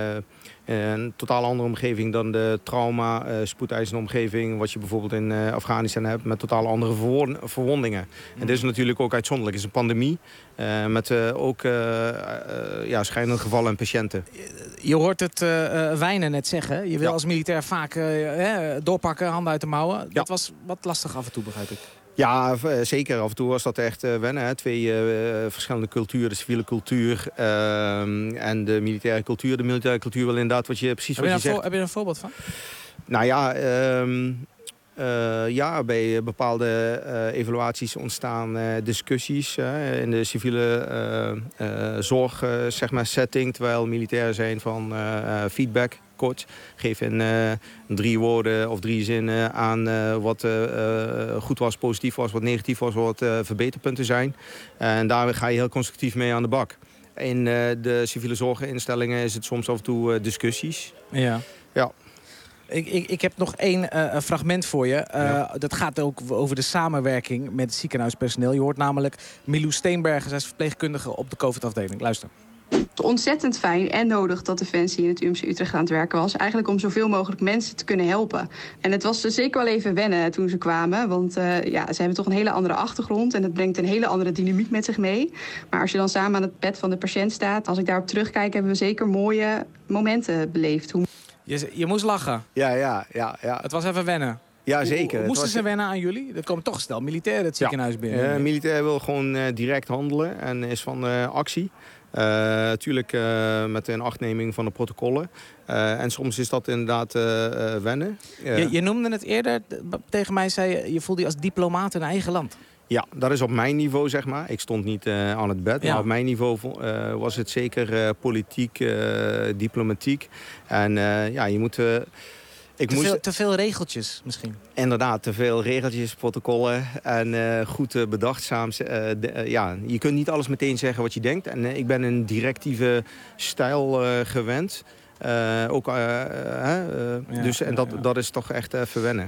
Speaker 7: Uh, een totaal andere omgeving dan de trauma, uh, spoedeisende omgeving. Wat je bijvoorbeeld in uh, Afghanistan hebt met totaal andere verwon verwondingen. Mm. En dit is natuurlijk ook uitzonderlijk. Het is een pandemie uh, met uh, ook uh, uh, ja, schijnende gevallen en patiënten.
Speaker 5: Je hoort het uh, Wijnen net zeggen. Je wil ja. als militair vaak uh, uh, doorpakken, handen uit de mouwen. Ja. Dat was wat lastig af en toe, begrijp ik.
Speaker 7: Ja, zeker. Af en toe was dat echt uh, wennen. Hè. Twee uh, verschillende culturen. De civiele cultuur uh, en de militaire cultuur. De militaire cultuur wil inderdaad wat je precies
Speaker 5: heb
Speaker 7: wat je, je zegt.
Speaker 5: Heb je er een voorbeeld van?
Speaker 7: Nou ja, um, uh, ja bij bepaalde uh, evaluaties ontstaan uh, discussies uh, in de civiele uh, uh, zorg uh, zeg maar setting. Terwijl militairen zijn van uh, feedback. Kort, geef in uh, drie woorden of drie zinnen aan uh, wat uh, uh, goed was, positief was, wat negatief was, wat uh, verbeterpunten zijn. En daar ga je heel constructief mee aan de bak. In uh, de civiele zorginstellingen is het soms af en toe uh, discussies.
Speaker 5: Ja.
Speaker 7: Ja.
Speaker 5: Ik, ik, ik heb nog één uh, fragment voor je. Uh,
Speaker 7: ja.
Speaker 5: Dat gaat ook over de samenwerking met het ziekenhuispersoneel. Je hoort namelijk Milou Steenbergen, zij is verpleegkundige op de COVID-afdeling. Luister.
Speaker 11: Ontzettend fijn en nodig dat Defensie in het U M C Utrecht aan het werken was. Eigenlijk om zoveel mogelijk mensen te kunnen helpen. En het was zeker wel even wennen toen ze kwamen. Want uh, ja, ze hebben toch een hele andere achtergrond. En het brengt een hele andere dynamiek met zich mee. Maar als je dan samen aan het bed van de patiënt staat. Als ik daarop terugkijk, hebben we zeker mooie momenten beleefd. Hoe...
Speaker 5: Je, je moest lachen.
Speaker 7: Ja, ja, ja, ja.
Speaker 5: Het was even wennen.
Speaker 7: Ja, zeker.
Speaker 5: Hoe, moesten
Speaker 7: was...
Speaker 5: ze wennen aan jullie? Er komen toch snel militairen het ziekenhuis
Speaker 7: ja.
Speaker 5: binnen.
Speaker 7: Uh, militair wil gewoon uh, direct handelen en is van uh, actie. Natuurlijk uh, uh, met de inachtneming van de protocollen. Uh, en soms is dat inderdaad uh, uh, wennen. Uh.
Speaker 5: Je, je noemde het eerder, tegen mij zei je, je voelde je als diplomaat in eigen land.
Speaker 7: Ja, dat is op mijn niveau, zeg maar. Ik stond niet uh, aan het bed, ja. maar op mijn niveau uh, was het zeker uh, politiek, uh, diplomatiek. En uh, ja, je moet... Uh,
Speaker 5: Ik te, moest... veel, te veel regeltjes misschien?
Speaker 7: Inderdaad, te veel regeltjes, protocollen en uh, goed uh, bedachtzaam. Uh, de, uh, ja, je kunt niet alles meteen zeggen wat je denkt. En uh, ik ben een directieve stijl uh, gewend. Uh, ook, uh, uh, uh, ja, dus, en dat, ja, ja. dat is toch echt even wennen.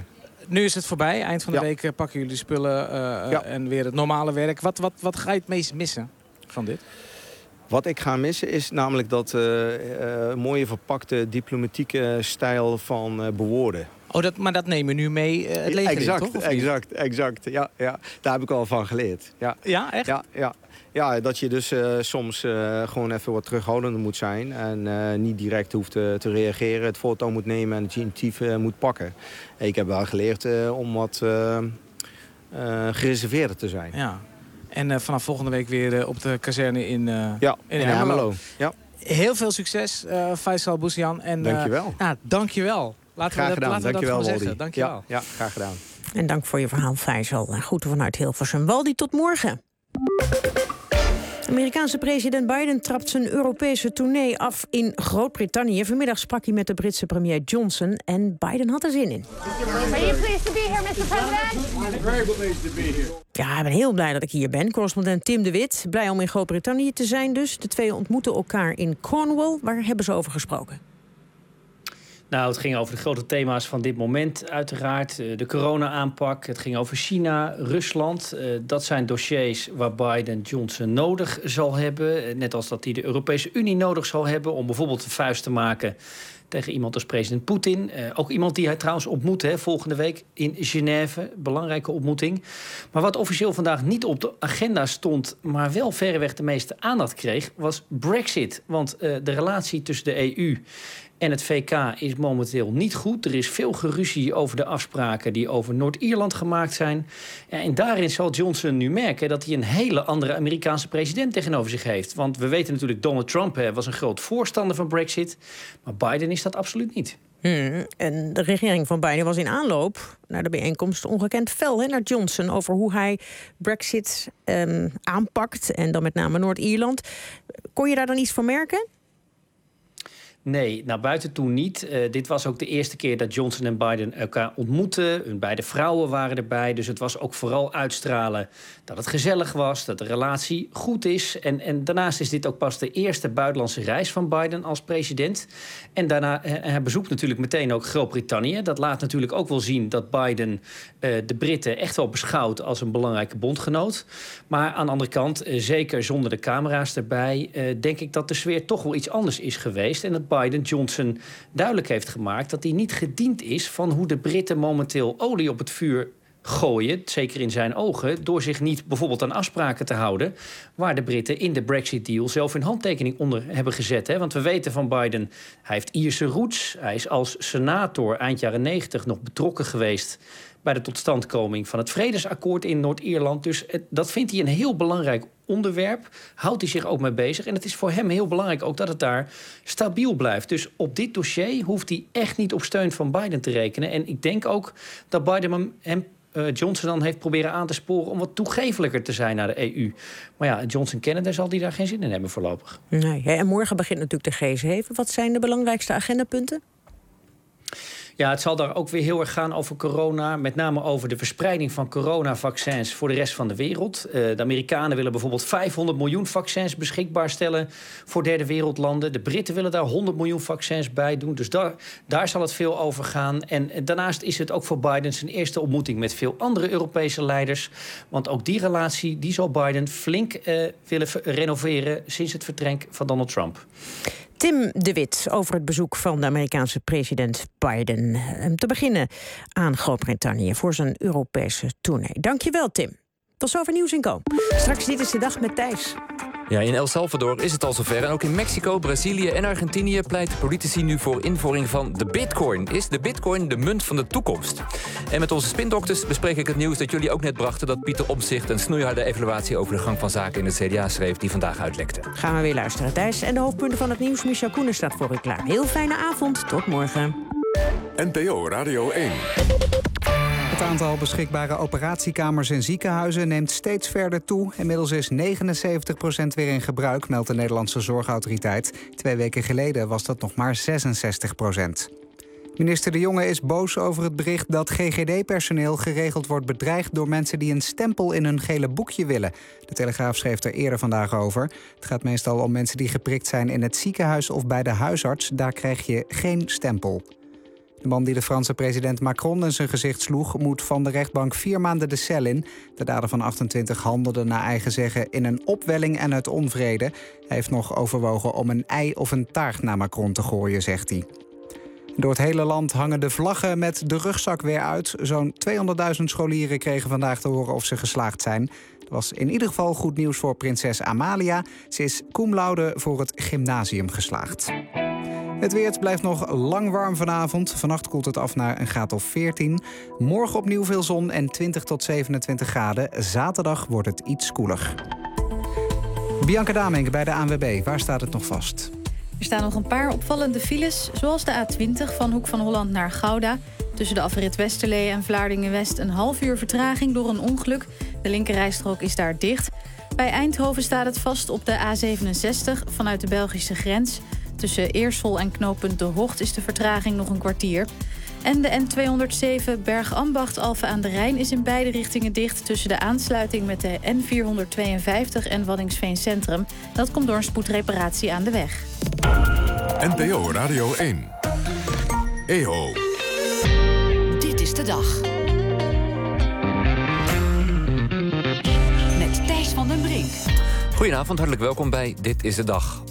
Speaker 5: Nu is het voorbij. Eind van de
Speaker 7: Ja.
Speaker 5: week uh, pakken jullie spullen uh,
Speaker 7: Ja.
Speaker 5: en weer het normale werk. Wat, wat, wat ga je het meest missen van dit?
Speaker 7: Wat ik ga missen is namelijk dat uh, uh, mooie verpakte diplomatieke stijl van uh, bewoorden.
Speaker 5: Oh, dat, maar dat nemen we nu mee uh, het leger
Speaker 7: exact,
Speaker 5: in, toch?
Speaker 7: Exact, exact. Ja, ja, daar heb ik al van geleerd. Ja,
Speaker 5: ja echt?
Speaker 7: Ja, ja. Ja, dat je dus uh, soms uh, gewoon even wat terughoudender moet zijn. En uh, niet direct hoeft te, te reageren, het voortouw moet nemen en het initiatief uh, moet pakken. Ik heb wel geleerd uh, om wat uh, uh, gereserveerder te zijn.
Speaker 5: Ja. En uh, vanaf volgende week weer uh, op de kazerne in, uh,
Speaker 7: ja,
Speaker 5: in,
Speaker 7: in
Speaker 5: Ermelo.
Speaker 7: Ermelo. Ja.
Speaker 5: Heel veel succes, uh, Faisal Bouziane. En, uh,
Speaker 7: dankjewel.
Speaker 5: Nou, dankjewel. Laten
Speaker 7: graag
Speaker 5: we dat,
Speaker 7: gedaan.
Speaker 5: laten we
Speaker 7: dankjewel,
Speaker 5: dat gewoon
Speaker 7: Waldi.
Speaker 5: zeggen. Dankjewel.
Speaker 7: Ja, ja, graag gedaan.
Speaker 2: En dank voor je verhaal, Faisal. Groeten vanuit Hilversum. Waldi, tot morgen. Amerikaanse president Biden trapt zijn Europese tournee af in Groot-Brittannië. Vanmiddag sprak hij met de Britse premier Johnson en Biden had er zin in.
Speaker 6: Are you pleased to be here, mister President? I'm very pleased to be here.
Speaker 2: Ja, ik ben heel blij dat ik hier ben. Correspondent Tim de Wit. Blij om in Groot-Brittannië te zijn dus. De twee ontmoeten elkaar in Cornwall. Waar hebben ze over gesproken?
Speaker 13: Nou, het ging over de grote thema's van dit moment uiteraard. De corona-aanpak, het ging over China, Rusland. Dat zijn dossiers waar Biden Johnson nodig zal hebben. Net als dat hij de Europese Unie nodig zal hebben om bijvoorbeeld een vuist te maken tegen iemand als president Poetin. Uh, ook iemand die hij trouwens ontmoet hè, volgende week in Genève. Belangrijke ontmoeting. Maar wat officieel vandaag niet op de agenda stond, maar wel verreweg de meeste aandacht kreeg, was Brexit. Want uh, de relatie tussen de E U en het V K is momenteel niet goed. Er is veel geruzie over de afspraken die over Noord-Ierland gemaakt zijn. Ja, en daarin zal Johnson nu merken dat hij een hele andere Amerikaanse president tegenover zich heeft. Want we weten natuurlijk, Donald Trump hè, was een groot voorstander van Brexit. Maar Biden is dat absoluut niet.
Speaker 2: Hmm, en de regering van Biden was in aanloop naar de bijeenkomst ongekend fel hè, naar Johnson over hoe hij Brexit um, aanpakt. En dan met name Noord-Ierland. Kon je daar dan iets van merken?
Speaker 13: Nee, naar buiten toe niet. Uh, dit was ook de eerste keer dat Johnson en Biden elkaar ontmoetten. Hun beide vrouwen waren erbij. Dus het was ook vooral uitstralen dat het gezellig was, dat de relatie goed is. En, en daarnaast is dit ook pas de eerste buitenlandse reis van Biden als president. En daarna, uh, hij bezoekt natuurlijk meteen ook Groot-Brittannië. Dat laat natuurlijk ook wel zien dat Biden uh, de Britten echt wel beschouwt als een belangrijke bondgenoot. Maar aan de andere kant, uh, zeker zonder de camera's erbij, uh, denk ik dat de sfeer toch wel iets anders is geweest. En dat Biden Johnson duidelijk heeft gemaakt dat hij niet gediend is van hoe de Britten momenteel olie op het vuur gooien, zeker in zijn ogen, door zich niet bijvoorbeeld aan afspraken te houden waar de Britten in de Brexit-deal zelf hun handtekening onder hebben gezet. Hè? Want we weten van Biden, hij heeft Ierse roots. Hij is als senator eind jaren negentig nog betrokken geweest bij de totstandkoming van het vredesakkoord in Noord-Ierland. Dus het, dat vindt hij een heel belangrijk onderwerp. Houdt hij zich ook mee bezig. En het is voor hem heel belangrijk ook dat het daar stabiel blijft. Dus op dit dossier hoeft hij echt niet op steun van Biden te rekenen. En ik denk ook dat Biden hem uh, Johnson dan heeft proberen aan te sporen om wat toegevelijker te zijn naar de E U. Maar ja, Johnson Canada zal hij daar geen zin in hebben voorlopig.
Speaker 2: Nee, en morgen begint natuurlijk de G zeven. Wat zijn de belangrijkste agendapunten?
Speaker 13: Ja, het zal daar ook weer heel erg gaan over corona. Met name over de verspreiding van coronavaccins voor de rest van de wereld. Uh, de Amerikanen willen bijvoorbeeld vijfhonderd miljoen vaccins beschikbaar stellen voor derde wereldlanden. De Britten willen daar honderd miljoen vaccins bij doen. Dus daar, daar zal het veel over gaan. En, en daarnaast is het ook voor Biden zijn eerste ontmoeting met veel andere Europese leiders. Want ook die relatie die zal Biden flink uh, willen renoveren sinds het vertrek van Donald Trump.
Speaker 2: Tim de Wit over het bezoek van de Amerikaanse president Biden. Te beginnen aan Groot-Brittannië voor zijn Europese tournee. Dankjewel, Tim. Tot zover Nieuws en Co. Straks Dit is de Dag met Thijs.
Speaker 14: Ja, in El Salvador is het al zover. En ook in Mexico, Brazilië en Argentinië pleiten politici nu voor invoering van de bitcoin. Is de bitcoin de munt van de toekomst? En met onze spindokters bespreek ik het nieuws dat jullie ook net brachten, dat Pieter Omtzigt een snoeiharde evaluatie over de gang van zaken in het C D A schreef die vandaag uitlekte.
Speaker 2: Gaan we weer luisteren, Thijs. En de hoofdpunten van het nieuws. Michel Koenen staat voor u klaar. Heel fijne avond. Tot morgen.
Speaker 12: N P O Radio één.
Speaker 15: Het aantal beschikbare operatiekamers in ziekenhuizen neemt steeds verder toe. Inmiddels is negenenzeventig procent weer in gebruik, meldt de Nederlandse Zorgautoriteit. Twee weken geleden was dat nog maar zesenzestig procent. Minister De Jonge is boos over het bericht dat G G D-personeel geregeld wordt bedreigd door mensen die een stempel in hun gele boekje willen. De Telegraaf schreef er eerder vandaag over. Het gaat meestal om mensen die geprikt zijn in het ziekenhuis of bij de huisarts. Daar krijg je geen stempel. De man die de Franse president Macron in zijn gezicht sloeg... moet van de rechtbank vier maanden de cel in. De dader van achtentwintig handelde naar eigen zeggen in een opwelling en uit onvrede. Hij heeft nog overwogen om een ei of een taart naar Macron te gooien, zegt hij. Door het hele land hangen de vlaggen met de rugzak weer uit. Zo'n tweehonderdduizend scholieren kregen vandaag te horen of ze geslaagd zijn. Dat was in ieder geval goed nieuws voor prinses Amalia. Ze is cum laude voor het gymnasium geslaagd. Het weer blijft nog lang warm vanavond. Vannacht koelt het af naar een graad of veertien. Morgen opnieuw veel zon en twintig tot zevenentwintig graden. Zaterdag wordt het iets koeler. Bianca Damink bij de A N W B. Waar staat het nog vast?
Speaker 3: Er staan nog een paar opvallende files, zoals de A twintig van Hoek van Holland naar Gouda. Tussen de afrit Westerlee en Vlaardingen-West een half uur vertraging door een ongeluk. De linkerrijstrook is daar dicht. Bij Eindhoven staat het vast op de A zevenenzestig vanuit de Belgische grens. Tussen Eersel en knooppunt De Hocht is de vertraging nog een kwartier. En de N tweehonderdzeven Bergambacht-Alphen aan de Rijn is in beide richtingen dicht... tussen de aansluiting met de N vierhonderdtweeënvijftig en Waddinxveen Centrum. Dat komt door een spoedreparatie aan de weg.
Speaker 12: N P O Radio één. E O.
Speaker 9: Dit is de dag. Met Thijs van den Brink.
Speaker 14: Goedenavond, hartelijk welkom bij Dit is de Dag.